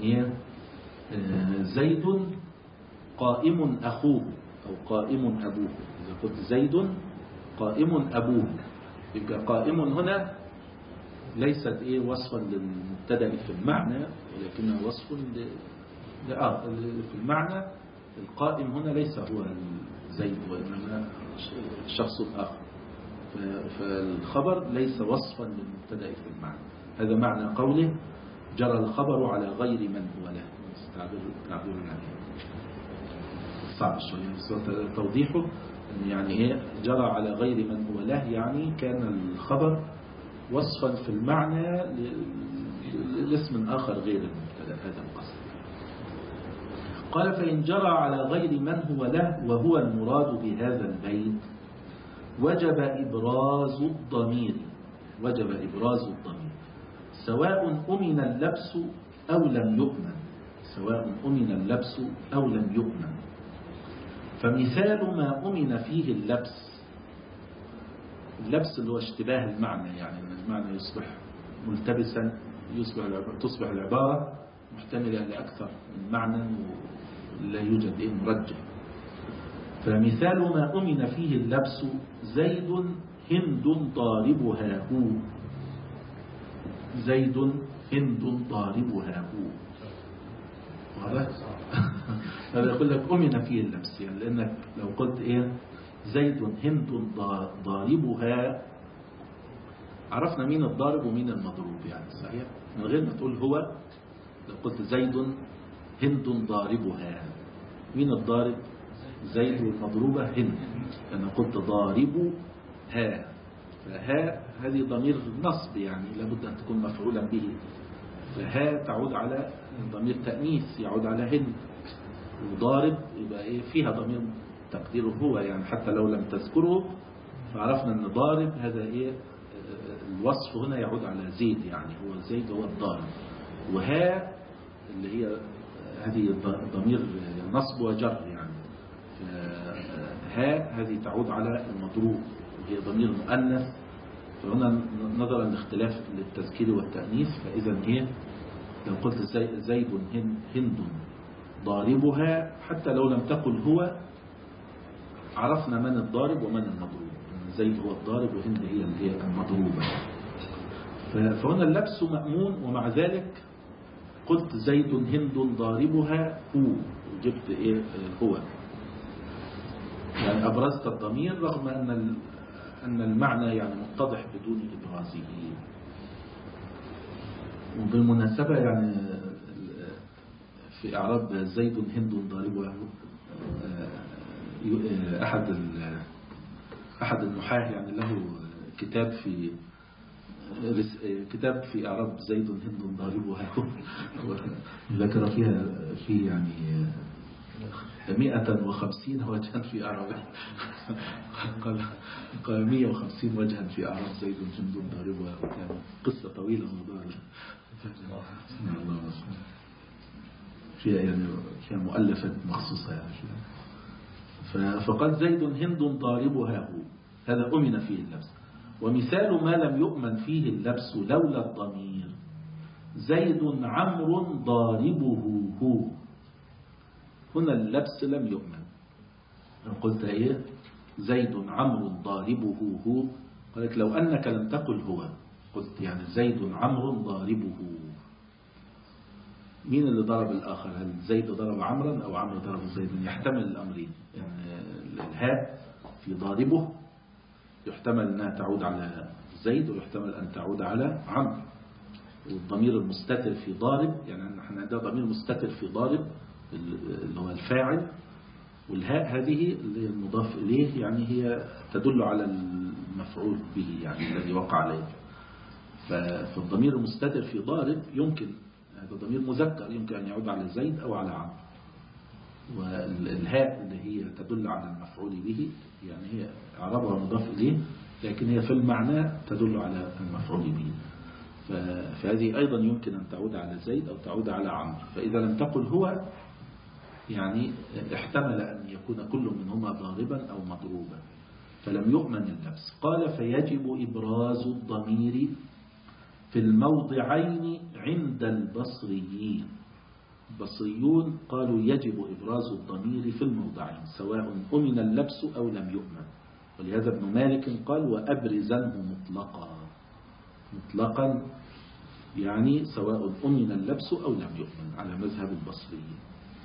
زيد قائم أخوه أو قائم أبوه. إذا قلت زيد قائم أبوه، يبقى قائم هنا ليست وصفا للمبتدأ في المعنى ولكنه وصف في المعنى. القائم هنا ليس هو زيد وإنما شخص آخر، فالخبر ليس وصفا للمبتدأ في المعنى. هذا معنى قوله جرى الخبر على غير من هو له. تعبير صعب شوية توضيحه، يعني جرى على غير من هو له، يعني كان الخبر وصفا في المعنى لاسم آخر غير المبتدأ. هذا القصد. قال فإن جرى على غير من هو له وهو المراد بهذا البيت وجب إبراز الضمير، وجب إبراز الضمير سواء أمن اللبس أو لم يؤمن، سواء أمن اللبس أو لم يؤمن. فمثال ما أمن فيه اللبس، اللبس اللي هو اشتباه المعنى، يعني المعنى يصبح ملتبسا، تصبح العبارة محتملة لأكثر من معنى ولا يوجد مرجح. فمثال ما أمن فيه اللبس زيد هند ضاربها هو، زيد هند ضاربها هو. هذا يقول لك أمن فيه اللبس، يعني لأنك لو قلت زيد هند ضاربها، عرفنا مين الضارب ومين المضروب، يعني صحيح من غير ما تقول هو. لو قلت زيد هند ضاربها، مين الضارب؟ زيد، والمضروبة هند. أنا قلت ضاربها، فها هذه ضمير نصب، يعني لابد أن تكون مفعولا به، فها تعود على ضمير تأنيث يعود على هند، وضارب يبقى فيها ضمير تقديره هو، يعني حتى لو لم تذكره فعرفنا أن ضارب هذا الوصف هنا يعود على زيد، يعني هو زيد هو الضارب. وها اللي هي هذه ضمير نصب وجر، يعني ها هذه تعود على المضروب وهي ضمير مؤنث. فهنا نظرا لاختلاف للتذكير والتأنيث، فإذا لو قلت زيد هند ضاربها حتى لو لم تقل هو عرفنا من الضارب ومن المضروب، زيد هو الضارب وهند هي المضروبة. فهنا اللبس مأمون، ومع ذلك قلت زيد هند ضاربها هو، جبت هو، يعني أبرزت الضمير رغم أن المعنى يعني متضح بدون إبرازه. وبالمناسبة يعني في إعراب زيد هند ضاربها أحد النحاة يعني له كتاب في كتاب في أعراب زيد هند ضاربها ذكر فيها في يعني 150 وجها في أعراب قال 150 وجها في أعراب زيد هند ضاربها. يعني قصة طويلة موضوع فيها يعني فيها مؤلفات مخصوصة يعني. فقال زيد هند ضاربها هو، هذا أمن فيه اللبس. ومثال ما لم يؤمن فيه اللبس لولا الضمير زيد عمرو ضاربه هو. هنا اللبس لم يؤمن. قلت ايه زيد عمرو ضاربه هو، قالت لو أنك لم تقل هو، قلت يعني زيد عمرو ضاربه. مين اللي ضرب الآخر؟ هل زيد ضرب عمرا أو عمرو ضرب زيدا؟ يحتمل الأمرين. يعني الهاء في ضاربه يحتمل أنها تعود على زيد ويحتمل أن تعود على عمرو. والضمير المستتر في ضارب، يعني نحن عندنا ضمير مستتر في ضارب اللي هو الفاعل، والهاء هذه اللي المضاف إليه يعني هي تدل على المفعول به يعني الذي وقع عليه. فالضمير المستتر في ضارب يمكن هذا ضمير مذكر يمكن أن يعود على زيد أو على عمرو. والهاء اللي هي تدل على المفعول به يعني هي إعرابها مضاف إليه لكن هي في المعنى تدل على المفعول به. فهذه أيضا يمكن أن تعود على زيد أو تعود على عمرو. فإذا لم تقل هو يعني احتمل أن يكون كل منهما ضاربا أو مضروبا فلم يؤمن اللبس. قال فيجب إبراز الضمير في الموضعين عند البصريين. البصريون قالوا يجب إبراز الضمير في الموضعين سواء أمن اللبس أو لم يؤمن. ولهذا ابن مالك قال وأبرزنه مطلقا يعني سواء أمن اللبس أو لم يؤمن على مذهب البصريين.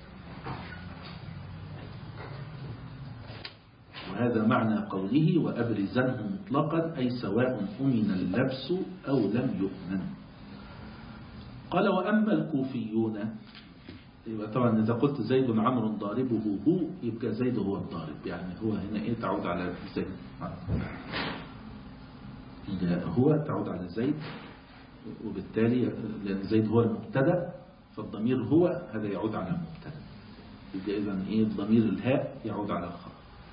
وهذا معنى قوله وأبرزنه مطلقا أي سواء أمن اللبس أو لم يؤمن. قال وأما الكوفيون، طبعا إذا قلت زيد عمرو ضاربه هو يبقى زيد هو الضارب، يعني هو هنا إيه تعود على زيد، هو تعود على زيد، وبالتالي لأن زيد هو المبتدا فالضمير هو هذا يعود على المبتدا، يبقى إذن إيه ضمير الهاء يعود على الخبر.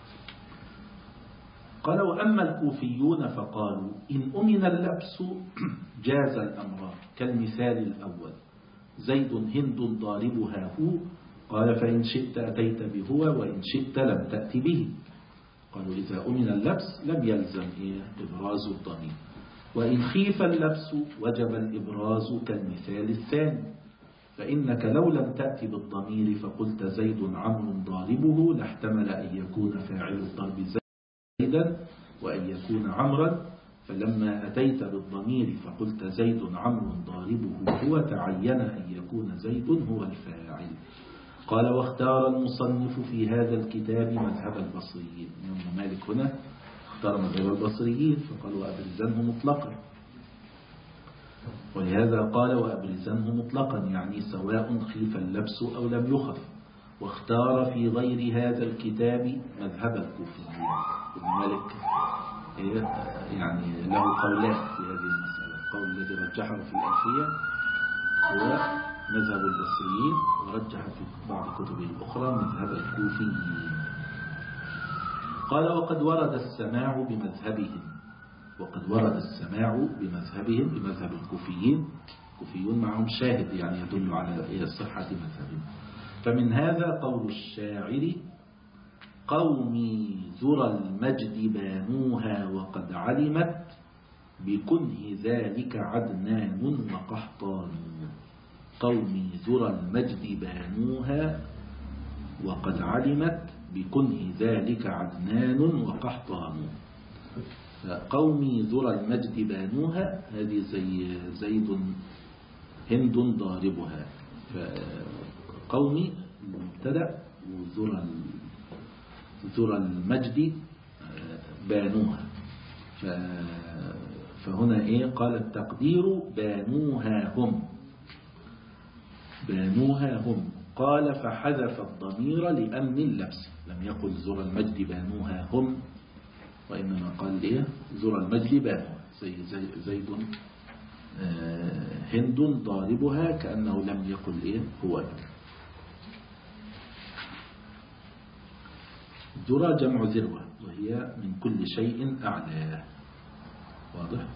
قال وأما الكوفيون فقالوا إن أمن اللبس جاز الأمران كالمثال الأول زيد هند ضاربها هو، قال فإن شئت أتيت بهو وإن شئت لم تأت به. قالوا إذا أمن اللبس لم يلزم إبراز الضمير، وإن خيف اللبس وجب الإبراز كالمثال الثاني، فإنك لو لم تأتي بالضمير فقلت زيد عمرو ضاربه لاحتمل أن يكون فاعل الضرب زيدا وأن يكون عمرا، فلما أتيت بالضمير فقلت زيد عمرو ضاربه هو تعين أن يكون زيد هو الفاعل. قال واختار المصنف في هذا الكتاب مذهب البصريين. ابن مالك هنا اختار مذهب البصريين فقال وأبرزنه مطلقا، ولهذا قال وأبرزنه مطلقا يعني سواء خيف اللبس أو لم يخف. واختار في غير هذا الكتاب مذهب الكوفيين. ابن مالك يعني له قولان في هذه المسألة. القول الذي رجحه في الألفية هو مذهب البصريين، ورجح في بعض كتبه الأخرى مذهب الكوفيين. قال وقد ورد السماع بمذهبهم، وقد ورد السماع بمذهبهم بمذهب الكوفيين. الكوفيون معهم شاهد يعني يدل على صحة مذهبهم. فمن هذا قول الشاعر قومي ذرى المجد بانوها وقد علمت بكنه ذلك عدنان وقحطان. قومي ذرى المجد بانوها وقد علمت بكنه ذلك عدنان وقحطان. قومي ذرى المجد بانوها هذه زي زيد هند ضاربها، فقومي المبتدأ وذرى المجد بانوها. فهنا ايه قال التقدير بانوها هم، بانوها هم. قال فحذف الضمير لأمن اللبس، لم يقل ذرى المجد بانوها هم وإنما قال ايه ذرى المجد بانوها، زي زيد هند ضاربها كأنه لم يقل إيه هو. الذرة جمع ذروة وهي من كل شيء أعلى. واضح؟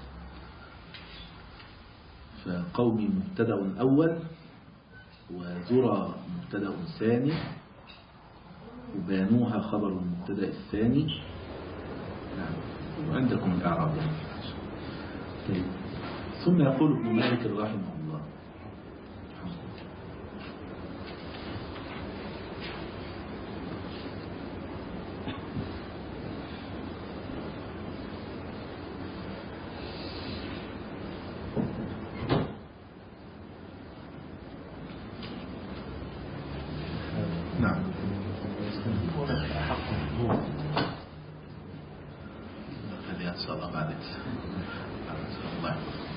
فقومي مبتدأ أول وذرة مبتدأ ثاني وبانوها خبر المبتدأ الثاني. نعم وعندكم الإعراب يعني. طيب. ثم يقول ابن مالك رحمه الله نعم خليها إن شاء الله بعد الله.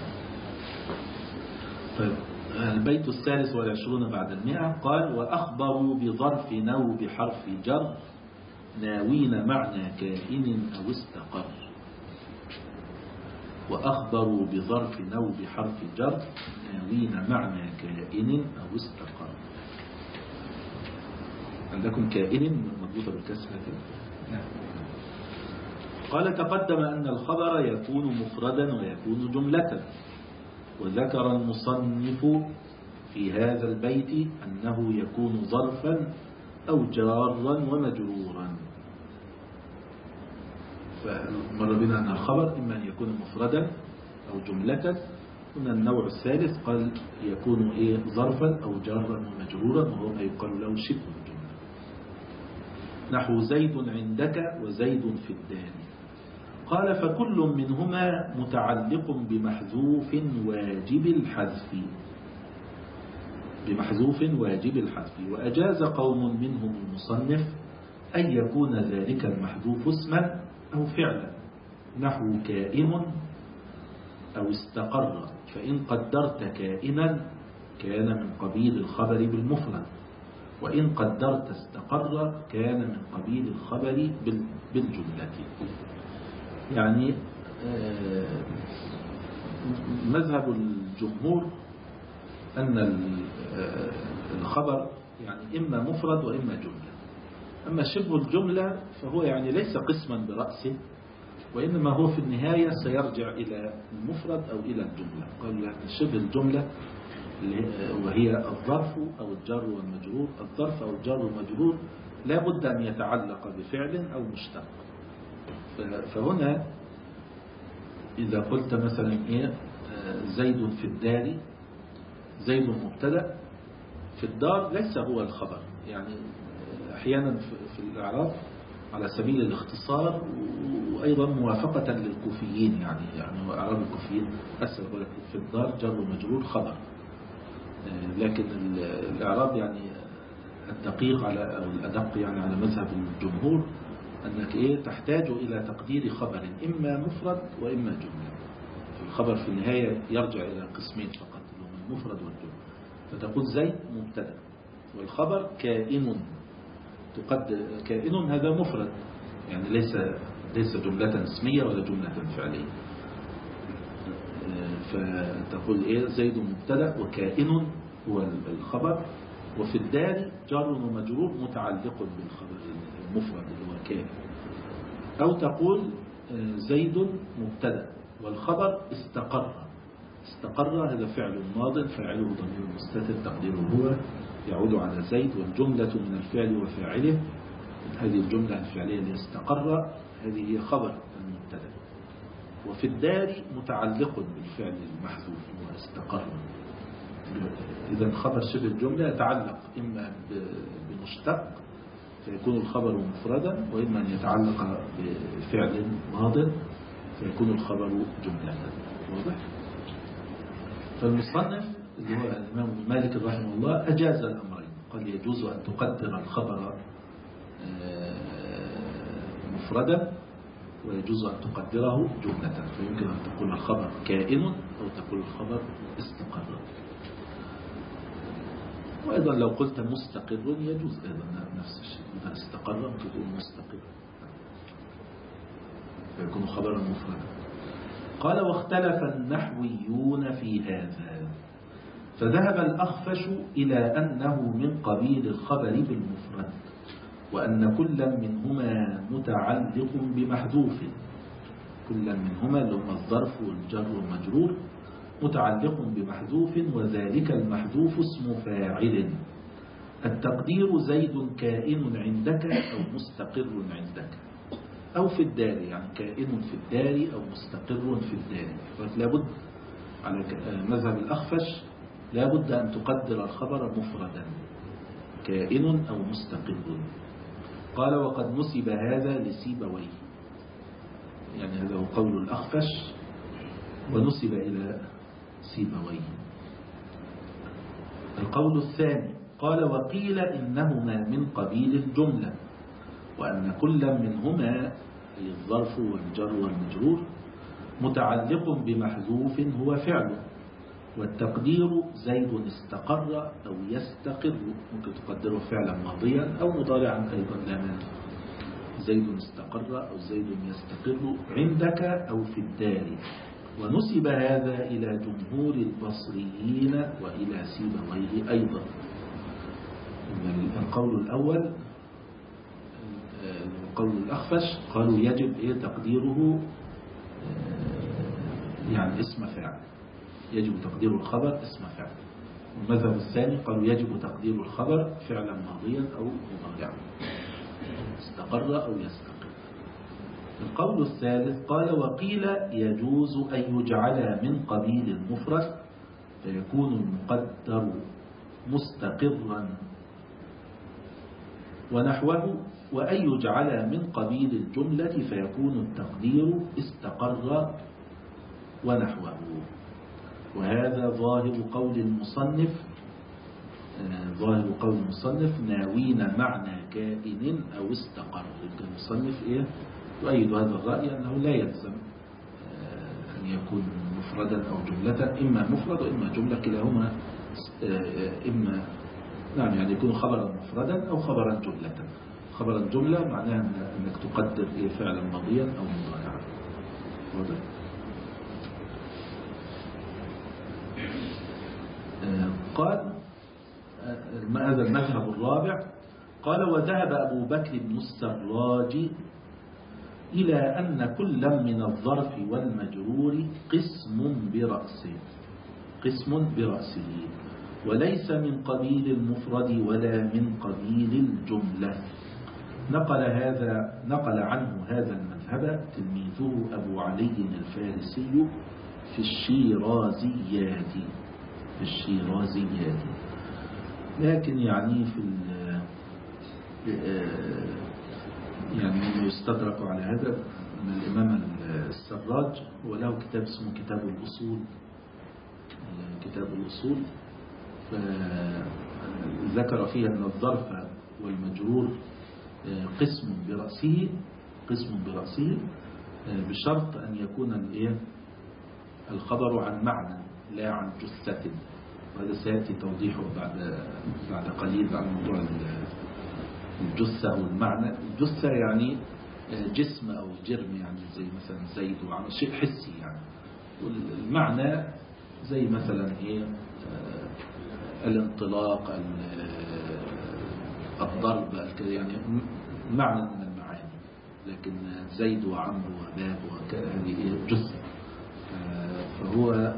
طيب البيت 23 بعد 100 قال وأخبروا بظرف نو بحرف جر ناوين معنى كائن أو استقر. وأخبروا بظرف نو بحرف جر ناوين معنى كائن أو استقر. عندكم كائن مربوطة بالكسرة. قال تقدم أن الخبر يكون مفردا ويكون جملة. وذكر المصنف في هذا البيت أنه يكون ظرفا أو جارا ومجرورا. فمر بنا أن الخبر إما أن يكون مفردا أو جملة. هنا النوع الثالث قال يكون إيه ظرفا أو جارا ومجرورا وهو ما يقال له شبه الجملة. نحو زيد عندك وزيد في الدار. قال فكل منهما متعلق بمحذوف واجب الحذف وأجاز قوم منهم المصنف أن يكون ذلك المحذوف اسما أو فعلا نحو كائن أو استقر. فإن قدرت كائنا كان من قبيل الخبر بالمفرد وإن قدرت استقر كان من قبيل الخبر بالجملة. يعني مذهب الجمهور أن الخبر يعني إما مفرد وإما جملة. أما شبه الجملة فهو يعني ليس قسما برأسه وإنما هو في النهاية سيرجع إلى المفرد أو إلى الجملة. قال يعني شبه الجملة وهي الظرف أو الجر والمجرور. الظرف أو الجر والمجرور لا بد أن يتعلق بفعل أو مشتق. فهنا إذا قلت مثلا إيه زيد في الدار، زيد مبتدأ في الدار ليس هو الخبر. يعني أحيانا في الإعراب على سبيل الاختصار وأيضا موافقة للكوفيين يعني إعراب الكوفيين أسهل يقول لك في الدار جر ومجرور خبر. لكن الإعراب يعني الدقيق على أو الأدق يعني على مذهب الجمهور أنك إيه تحتاج إلى تقدير خبر إما مفرد وإما جملة. الخبر في النهاية يرجع إلى قسمين فقط اللي هم المفرد والجملة. فتقول زيد مبتدأ والخبر كائن. تقدر كائن هذا مفرد يعني ليس جملة اسمية ولا جملة فعلية. فتقول إيه زيد مبتدأ وكائن هو الخبر وفي الدار جار ومجرور متعلق بالخبر المفرد اللي هو كائن. أو تقول زيد مبتدأ والخبر استقر هذا فعل ماض فاعله ضمير مستتر تقديره هو يعود على زيد والجملة من الفعل وفاعله. هذه الجملة الفعلية اللي استقر هذه هي خبر المبتدأ. وفي الدار متعلق بالفعل المحذوف واستقر. إذا خبر شبه الجملة يتعلق إما بمشتق فيكون الخبر مفردا وإما أن يتعلق بفعل ماض فيكون الخبر جملة. واضح؟ فالمصنف اللي هو الإمام مالك رحمه الله أجاز الأمرين. قال يجوز أن تقدر الخبر مفردا ويجوز أن تقدره جملة. فيمكن أن تقول الخبر كائن أو تقول الخبر استقر. وأيضا لو قلت مستقر يجوز أيضا نفس الشيء. إذا استقر تقول مستقر فيكون خبرا مفردا. قال واختلف النحويون في هذا، فذهب الأخفش إلى أنه من قبيل الخبر بالمفرد، وأن كل منهما متعلق بمحذوف، كل منهما اللي هم الظرف والجر والمجرور متعلق بمحذوف، وذلك المحذوف اسم فاعل، التقدير زيد كائن عندك أو مستقر عندك أو في الدار، يعني كائن في الدار أو مستقر في الدار. فلابد على مذهب الأخفش لابد أن تقدر الخبر مفردا، كائن أو مستقر. قال وقد نسب هذا لسيبويه، يعني هذا هو قول الأخفش ونسب إلى سيبويه. القول الثاني قال وقيل إنهما من قبيل الجملة، وأن كل منهما أي الظرف والجر والمجرور متعلق بمحذوف هو فعله، والتقدير زيد استقر أو يستقر، ممكن تقدره فعلا ماضيا أو مضارعا أيضا لا مانع، زيد استقر أو زيد يستقر عندك أو في الدار. ونسب هذا إلى جمهور البصريين وإلى سيبويه أيضا. القول الأول قول الأخفش قالوا يجب تقديره يعني اسم فاعل، يجب تقدير الخبر اسم فاعل. والمذهب الثاني قالوا يجب تقدير الخبر فعلا ماضيا أو مضارعا، استقر أو يستقر. القول الثالث قال وقيل يجوز أن يجعل من قبيل المفرد فيكون المقدر مستقرا ونحوه، وأن يجعل من قبيل الجملة فيكون التقدير استقر ونحوه. وهذا ظاهر قول المصنف، ناوين معنى كائن أو استقر. المصنف يؤيد هذا الرأي أنه لا يلزم أن يكون مفردا أو جملة، إما مفرد وإما جملة، كلاهما إما يعني يكون خبرا مفردا أو خبرا جملة. خبرا جملة معناها أنك تقدر فعلا ماضيا أو مضارعا. واضح؟ قال هذا المذهب الرابع قال وذهب أبو بكر بن السراج إلى أن كل من الظرف والمجرور قسم برأسه وليس من قبيل المفرد ولا من قبيل الجملة. نقل عنه هذا المذهب تلميذه أبو علي الفارسي في الشيرازيات. لكن يعني يعني يستدرك على هذا من الإمام السراج، وله كتاب اسمه كتاب الأصول، فذكر فيها أن الظرف والمجرور قسم برأسه بشرط أن يكون الخبر عن معنى لا عن جثة، وهذا سيأتي توضيحه بعد قليل عن موضوع الجثة والمعنى. الجثة يعني جسم أو جرم، يعني زي مثلا زيد وعمل شيء حسي يعني، والمعنى زي مثلا الانطلاق، الضرب، يعني معنى من المعاني. لكن زيد وعمر وباب هذه جثة. فهو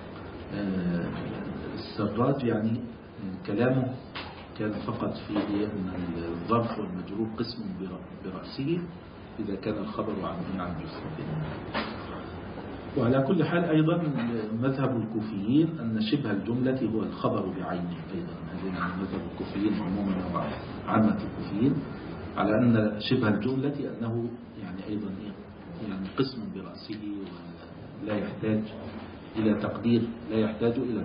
السراج يعني كلامه كان فقط في أن الظرف والمجرور قسم برأسه إذا كان الخبر عن جثة. وعلى كل حال أيضا مذهب الكوفيين أن شبه الجملة هو الخبر بعينه أيضا. هذا يعني مذهب الكوفيين عموما وعامة الكوفيين على أن شبه الجملة أنه يعني أيضا يعني قسم برأسه ولا يحتاج إلى تقدير، لا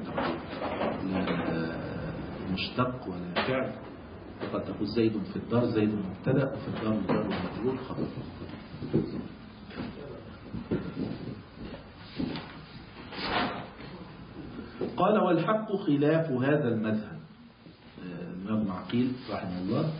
مشتق ولا فعل. فقد تقول زيد في الدار، زيد مبتدأ، وفي الدار الجار والمجرور خبر. قال والحق خلاف هذا المذهب. الإمام معقيل رحمه الله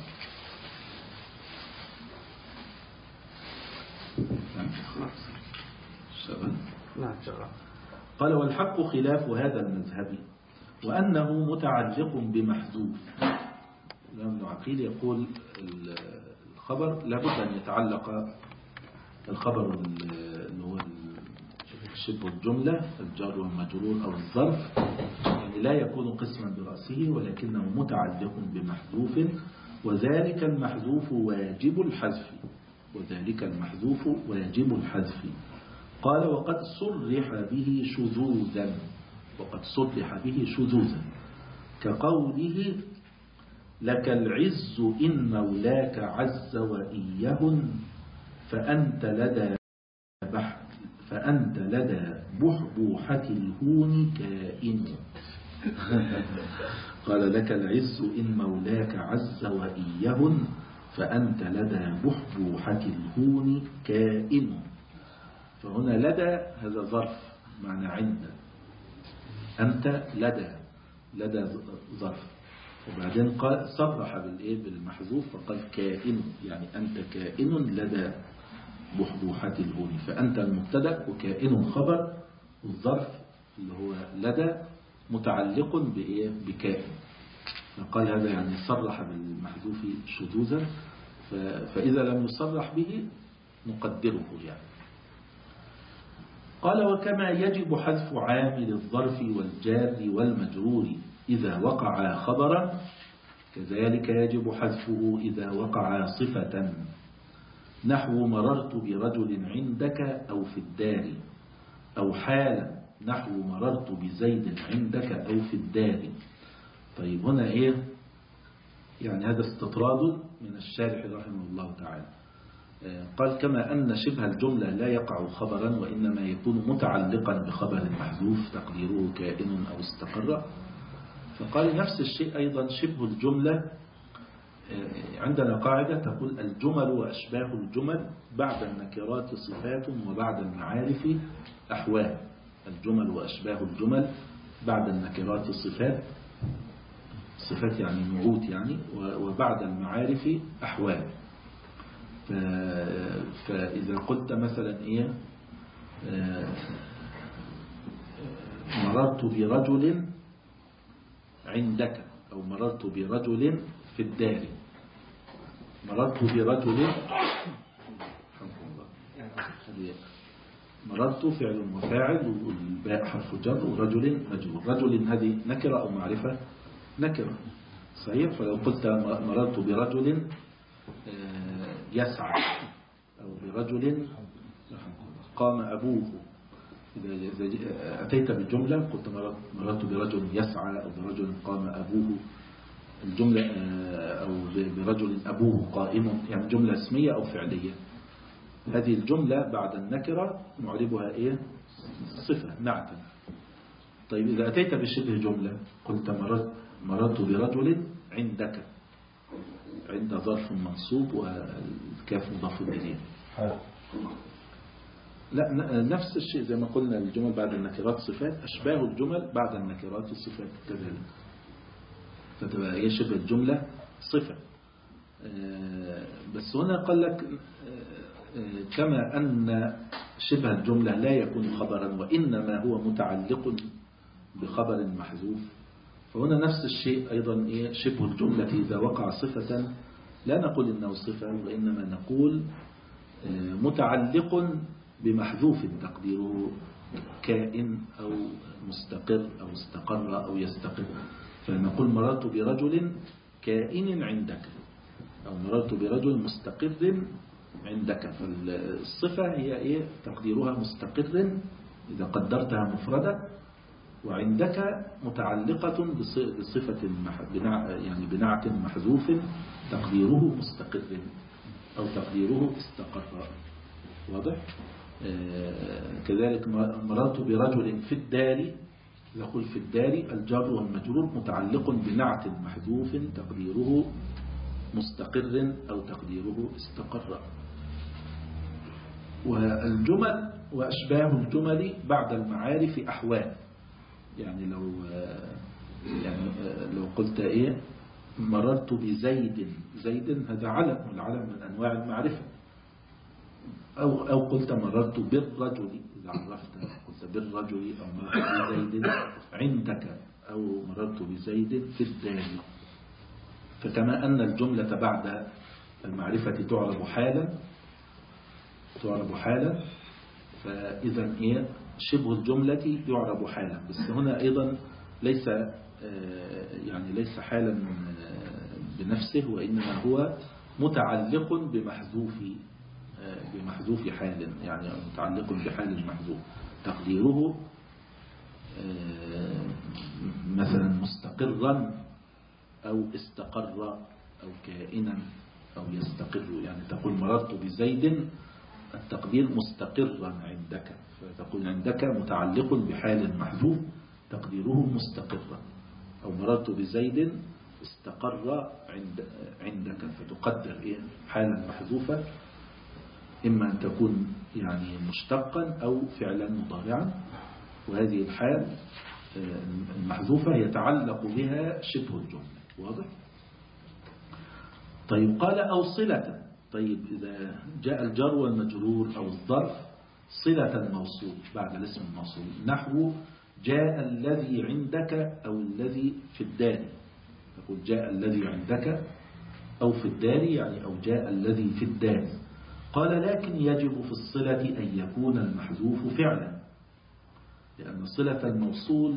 شبه نعم شكرا. قال والحق خلاف هذا المذهب وأنه متعلق بمحذوف. الإمام ابن عقيل يقول الخبر لابد أن يتعلق الخبر اللي هو شبه الجملة الجار والمجرور أو الظرف، يعني لا يكون قسما برأسه ولكنه متعلق بمحذوف، وذلك المحذوف واجب الحذف. وذلك المحذوف واجب الحذف. قال وقد صرح به شذوذا. وقد صرح به شذوذا كقوله لك العز إن مولاك عز وإيهن فأنت لدى بحبوحة الهون كائن. قال لك العز إن مولاك عز وإيهن فأنت لدى بحبوحة الهون كائن. فهنا لدى هذا ظرف معنى عند، أنت لدى ظرف، وبعدين قال صرح بالمحذوف فقال كائن، يعني أنت كائن لدى بحبوحة الهون. فأنت المبتدأ وكائن خبر، والظرف اللي هو لدى متعلق بكائن. فقال هذا يعني صرح بالمحذوف شذوذا، فإذا لم يصرح به نقدره يعني. قال وكما يجب حذف عامل الظرف والجار والمجرور إذا وقع خبرا كذلك يجب حذفه إذا وقع صفة، نحو مررت برجل عندك أو في الدار، أو حالا نحو مررت بزيد عندك أو في الدار. طيب هنا يعني هذا استطراد من الشارح رحمه الله تعالى. قال كما أن شبه الجملة لا يقع خبرا وإنما يكون متعلقا بخبر محذوف تقديره كائن أو استقر، فقال نفس الشيء أيضا شبه الجملة. عندنا قاعدة تقول الجمل وأشباه الجمل بعد النكرات صفات وبعد المعارف أحوال. الجمل وأشباه الجمل بعد النكرات صفات يعني نعوت يعني، وبعد المعارف أحوال. فإذا قلت مثلا مررت برجل عندك أو مررت برجل في الدار، مررت برجل مررت فعل وفاعل والباء حرف جر ورجل مجرور. رجل هذه نكرة أو معرفة؟ نكرة صحيح. فلو قلت مررت برجل يسعى أو برجل قام أبوه، إذا أتيت بالجملة قلت مررت برجل يسعى أو برجل قام أبوه، الجملة أو برجل أبوه قائم، يعني جملة اسمية أو فعلية. هذه الجملة بعد النكرة معربها صفة نعتا. طيب إذا أتيت بشبه جملة قلت مررت برجل عندك، عند ظرف منصوب والكاف مضاف إليه. لا نفس الشيء زي ما قلنا الجمل بعد النكرات صفات، أشباه الجمل بعد النكرات صفات كذلك، فتبقى شبه الجملة صفة. بس هنا قال لك كما أن شبه الجملة لا يكون خبرا وإنما هو متعلق بخبر محذوف، فهنا نفس الشيء أيضا شبه الجملة إذا وقع صفة لا نقول إنه صفة وإنما نقول متعلق بمحذوف تقديره كائن أو مستقر أو استقر أو يستقر. فنقول مررت برجل كائن عندك أو مررت برجل مستقر عندك، فالصفة هي تقديرها مستقر إذا قدرتها مفردة، وعندك متعلقة بصفة يعني بنعت محذوف تقديره مستقر أو تقديره استقر. واضح؟ كذلك مررت برجل في الدار، نقول في الدار الجار والمجرور متعلق بنعت محذوف تقديره مستقر أو تقديره استقر. والجمل وأشباه الجمل بعد المعارف أحوال، يعني لو قلت مررت بزيد، زيد هذا علم والعلم من أنواع المعرفة، أو قلت مررت بالرجل إذا عرفت قلت ليس بالرجل أو مررت بزيد عندك أو مررت بزيد في الدار. فكما أن الجملة بعد المعرفة تعرب حالا فإذا شبه الجملة يعرب حالا، بس هنا أيضا ليس حالا بنفسه، وإنما هو متعلق بمحذوف حال، يعني متعلق بحال محذوف تقديره مثلا مستقرا أو استقر أو كائنا أو يستقر. يعني تقول مررت بزيد التقدير مستقرا عندك، فتقول عندك متعلق بحال محذوف تقديره مستقرا، أو مررت بزيد استقر عندك فتقدر حالا محذوفة، إما أن تكون يعني مشتقا أو فعلا مضارعا، وهذه الحال المحذوفة يتعلق بها شبه الجملة. واضح؟ طيب قال أو صلة. طيب إذا جاء الجر والمجرور أو الظرف صلة الموصول بعد الاسم الموصول، نحو جاء الذي عندك أو الذي في الدار. تقول جاء الذي عندك أو في الدار، يعني أو جاء الذي في الدار. قال لكن يجب في الصلة أن يكون المحذوف فعلا، لأن صلة الموصول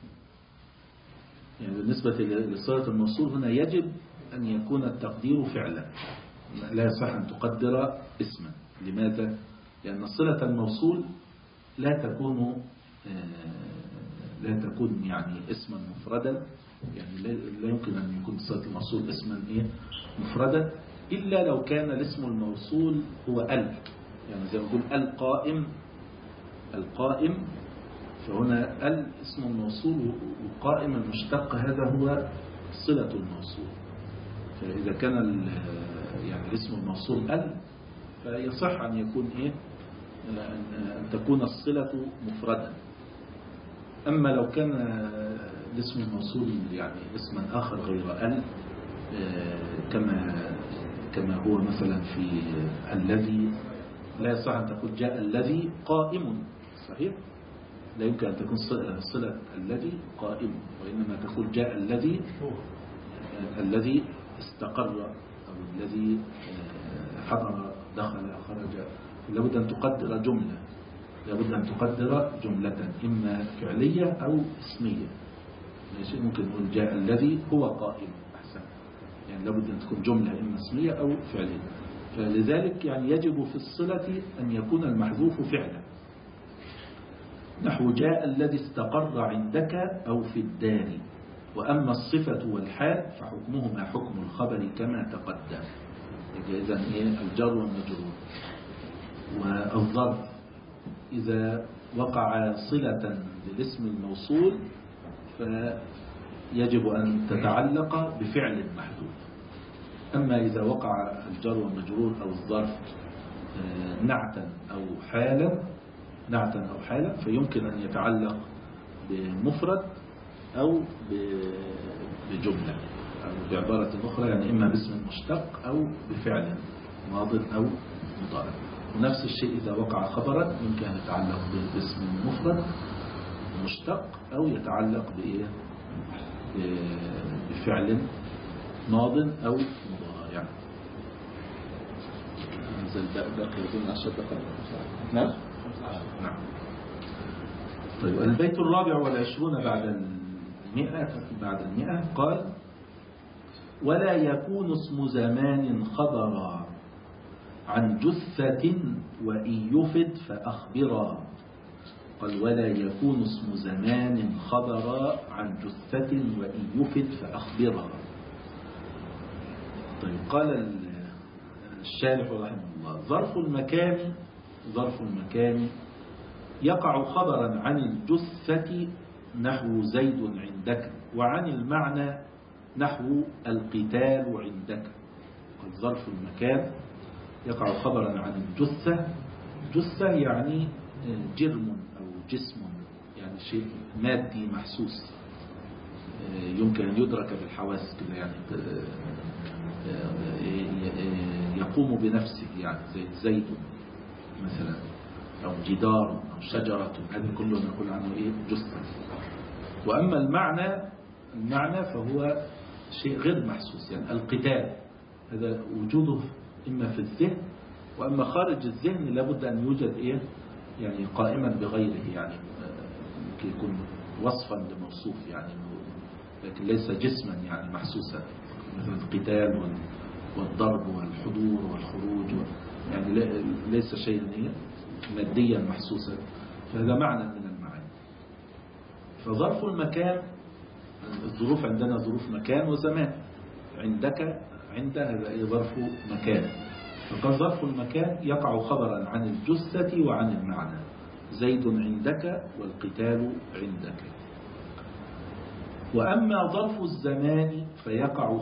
يعني بالنسبة لصلة الموصول هنا يجب أن يكون التقدير فعلا، لا يصح أن تقدر اسما. لماذا؟ لأن صلة الموصول لا تكون يعني اسما مفردا، يعني لا يمكن أن يكون صلة الموصول اسما مفردا إلا لو كان الاسم الموصول هو ال، يعني زي ما نقول القائم، فهنا ال اسم الموصول والقائم المشتق هذا هو صلة الموصول. فإذا كان يعني الاسم الموصول ال فيصح أن يكون أن تكون الصلة مفردا. أما لو كان الاسم الموصول يعني اسما آخر غير ال، كما هو مثلا في الذي، لا يصح أن تقول جاء الذي قائم، صحيح؟ لا يمكن أن تكون صلة الذي قائم، وإنما تقول جاء الذي استقر أو الذي حضر دخل خرج. لابد أن تقدر جملة، لابد أن تقدر جملة إما فعلية أو اسمية. ممكن نقول جاء الذي هو قائم أحسن، يعني لابد أن تكون جملة إما اسمية أو فعلية. فلذلك يعني يجب في الصلة أن يكون المحذوف فعلا، نحو جاء الذي استقر عندك أو في الدار. وأما الصفة والحال فحكمهما حكم الخبر كما تقدم. إذن الجر والمجرور والظرف إذا وقع صلة للاسم الموصول فيجب أن تتعلق بفعل محذوف. أما إذا وقع الجر والمجرور أو الظرف نعتا أو حالا فيمكن أن يتعلق بمفرد أو بجملة، أو بعبارة أخرى يعني إما باسم مشتق أو بفعل ماض أو مضارع. ونفس الشيء إذا وقع خبرا يمكن أن يتعلق باسم مفرد مشتق أو يتعلق بفعل ماض أو مضارع. نزل باقي يظن 10 دقائق. نعم. طيب البيت 24 بعد المئة قال ولا يكون اسم زمان خبرا عن جثة وإن يفد فأخبرا. قال ولا يكون اسم زمان خبرا عن جثة وإن يفد فأخبرا. طيب قال الشارح رحمه الله ظرف المكان يقع خبرا عن الجثة نحو زيد عندك، وعن المعنى نحو القتال عندك. قال ظرف المكان يقع خبرا عن الجثة. جثة يعني جرم أو جسم، يعني شيء مادي محسوس يمكن أن يدرك بالحواس كده، يعني يقوم بنفسه، يعني زي زيد مثلا أو جدار أو شجرة، هذا كله نقول عنه إيه؟ جثة. وأما المعنى فهو شيء غير محسوس، يعني القتال هذا وجوده إما في الذهن، وأما خارج الذهن لابد أن يوجد إيه؟ يعني قائما بغيره، يعني يكون وصفا لموصوف يعني، لكن ليس جسما يعني محسوسا، مثل القتال والضرب والحضور والخروج يعني ليس شيئا ماديا محسوسا، فهذا معنى من المعاني. فظرف المكان، الظروف عندنا ظروف مكان وزمان، عند هذا ظرف مكان. فقال ظرف المكان يقع خبرا عن الجثة وعن المعنى، زيد عندك والقتال عندك. وأما ظرف الزمان فيقع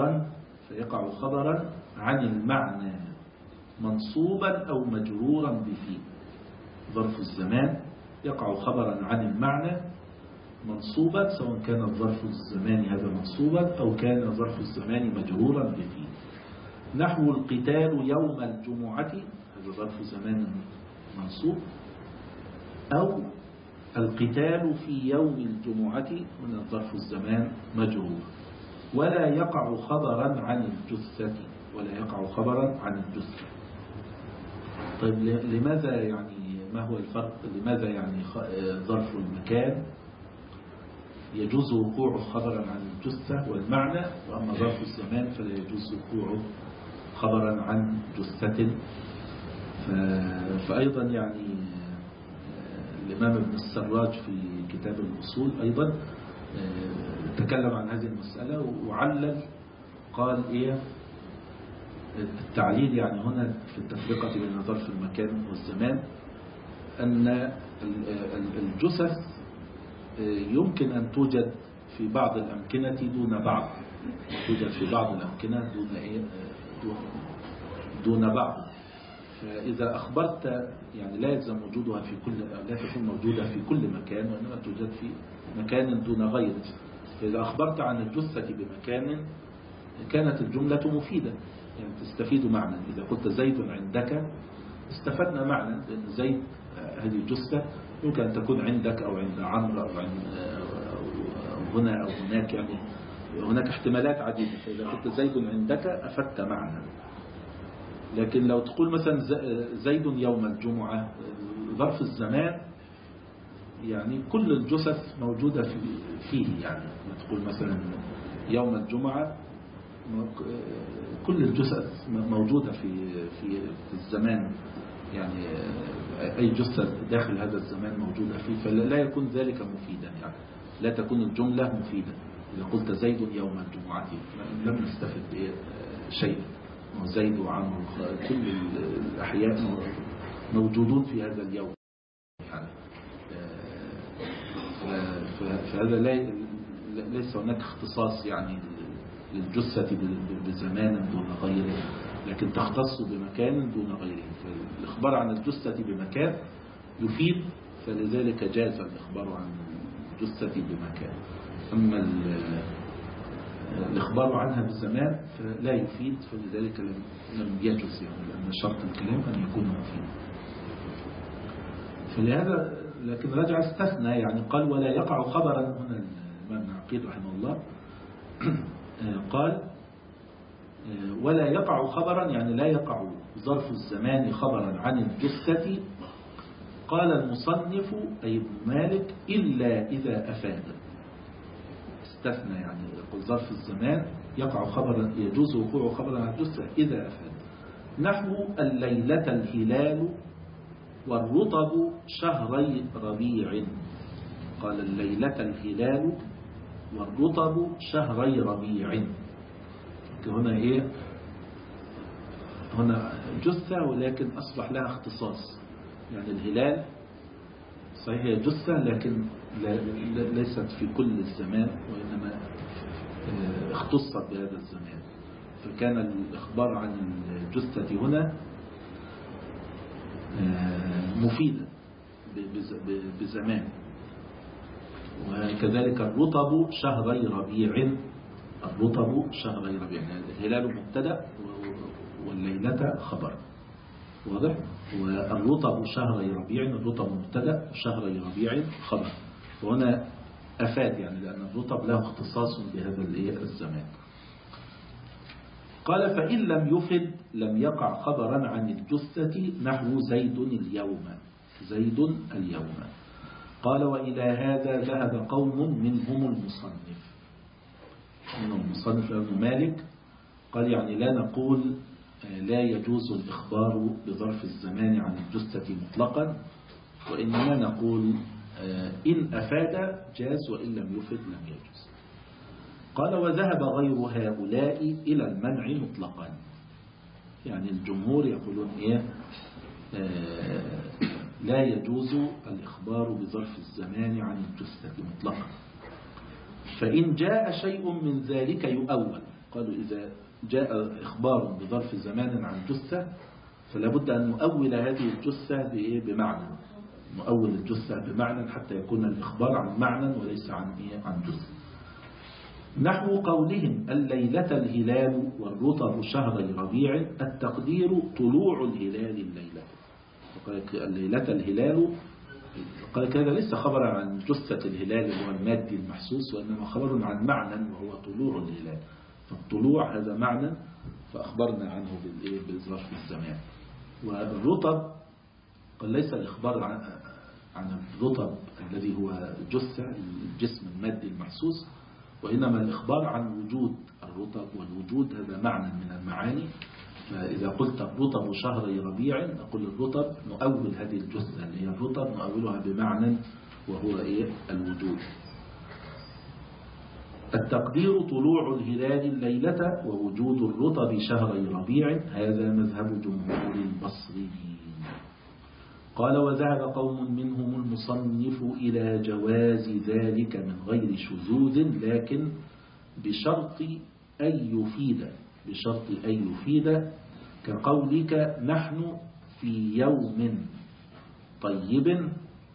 خبرا عن المعنى منصوبا أو مجرورا بفيه. ظرف الزمان يقع خبرا عن المعنى منصوبا، سواء كان ظرف الزمان هذا منصوبا أو كان ظرف الزمان مجرورا بفيه. نحو القتال يوم الجمعة، هذا ظرف زمان منصوب، أو القتال في يوم الجمعة من ظرف الزمان مجرور. ولا يقع خبرا عن الجثة، طيب لماذا يعني، ما هو الفرق؟ لماذا يعني ظرف المكان يجوز وقوعه خبرا عن الجثة والمعنى، وأما ظرف الزمان فلا يجوز وقوعه خبرا عن جثة؟ فأيضا يعني الإمام ابن السراج في كتاب الأصول أيضا تكلم عن هذه المسألة وعلل، قال إيه التعليل يعني هنا في التفرقة بين ظرف المكان والزمان، أن الجثث يمكن أن توجد في بعض الأمكنة دون بعض، توجد في بعض الأمكنة دون بعض. فإذا أخبرت يعني لا يلزم وجودها في كل، لا تكون موجودة في كل مكان، وإنما توجد في مكان دون غيره. فإذا أخبرت عن الجثة بمكان كانت الجملة مفيدة، يعني تستفيد معنى. إذا قلت زيد عندك استفدنا معنى، لأن زيد هذه الجثة يمكن أن تكون عندك أو عند عمرو أو هنا أو هناك، يعني هناك احتمالات عديدة. فإذا قلت زيد عندك أفدت معنى. لكن لو تقول مثلا زيد يوم الجمعة، ظرف الزمان يعني كل الجثث موجودة فيه، يعني تقول مثلا يوم الجمعة كل الجثث موجودة في الزمان، يعني أي جثة داخل هذا الزمان موجودة فيه، فلا يكون ذلك مفيدا، يعني لا تكون الجملة مفيدة. إذا قلت زيد يوم الجمعة لم نستفد شيء، زيد وعمرو كل الأحياء موجودون في هذا اليوم، يعني فهذا ليس هناك اختصاص يعني للجثة بزمان دون غيره، لكن تختص بمكان دون غيره. فالإخبار عن الجثة بمكان يفيد، فلذلك جاز الإخبار عن الجثة بمكان. أما الإخبار عنها بالزمان فلا يفيد، فلذلك لم يجوز، يعني لأن شرط الكلام أن يكون مفيد. فلهذا لكن رجع استثنى، يعني قال ولا يقع خبرا. هنا الإمام عقيل رحمه الله قال ولا يقع خبرا، يعني لا يقع ظرف الزمان خبرا عن الجثة. قال المصنف أي ابن مالك إلا إذا أفاد، استثنى، يعني يقول ظرف الزمان يقع خبرا، يجوز وقوع خبرا عن الجثة إذا أفاد. نحو الليلة الهلال والرطب شهري ربيع. قال الليلة الهلال والرطب شهري ربيع. هنا إيه؟ هنا جثة ولكن أصبح لها اختصاص، يعني الهلال صحيح هي جثة لكن ليست في كل الزمان، وإنما اختصت بهذا الزمان. فكان الإخبار عن الجثة هنا مفيدا بزمان. وكذلك الرطب شهري ربيع، الرطب شهري ربيع، يعني الهلال مبتدأ والليلة خبر. واضح؟ والرطب شهري ربيع، الرطب مبتدأ وشهري ربيع خبر، وهنا أفاد يعني لأن الرطب له اختصاص بهذا الزمان. قال فإن لم يفد لم يقع خبرا عن الجثة نحو زيد اليوم، زيد اليوم. قال وإلى هذا ذهب قوم منهم المصنف، ابن مالك قال يعني لا نقول لا يجوز الإخبار بظرف الزمان عن الجثة مطلقا، وإنما نقول إن أفاد جاز وإن لم يفد لم يجوز. قال وذهب غير هؤلاء إلى المنع مطلقا، يعني الجمهور يقولون لا يجوز الإخبار بظرف الزمان عن الجثة مطلقا، فإن جاء شيء من ذلك يؤول. قالوا إذا جاء إخبار بظرف زمان عن جثة فلا بد أن نؤول هذه الجثة بمعنى، نؤول الجثة بمعنى حتى يكون الإخبار عن معنى وليس عن جثة. نحو قولهم الليلة الهلال والرطب شهري ربيع، التقدير طلوع الهلال الليلة. الليلة الهلال قال كذا ليس خبرا عن جثة الهلال هو المادي المحسوس، وإنما خبر عن معنى وهو طلوع الهلال، فالطلوع هذا معنى فأخبرنا عنه بظرف الزمان. والرطب قال ليس الإخبار عن الرطب الذي هو جثة الجسم المادي المحسوس، وإنما الإخبار عن وجود الرطب، والوجود هذا معنى من المعاني. فإذا قلت الرطب شهري ربيع نقول الرطب نؤول هذه الجثة اللي هي الرطب نؤولها بمعنى وهو الوجود. التقدير طلوع الهلال الليلة ووجود الرطب شهري ربيع، هذا مذهب جمهور البصريين. قال وذهب قوم منهم المصنف إلى جواز ذلك من غير شذوذ، لكن بشرط أن يفيد كقولك نحن في يوم طيب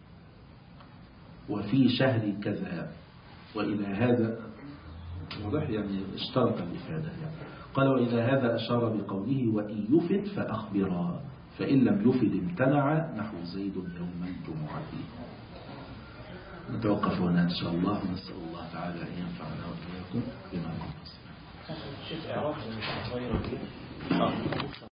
وفي شهر كذا، وإلى هذا واضح يعني اشترط الإفادة يعني. قال وإلى هذا أشار بقوله وإن يفد فأخبرا، فإن لم يفد امتنع نحو زيد يوم الجمعة. نتوقف هنا إن شاء الله، ونسأل الله تعالى أن ينفعنا وإياكم بما كنتم.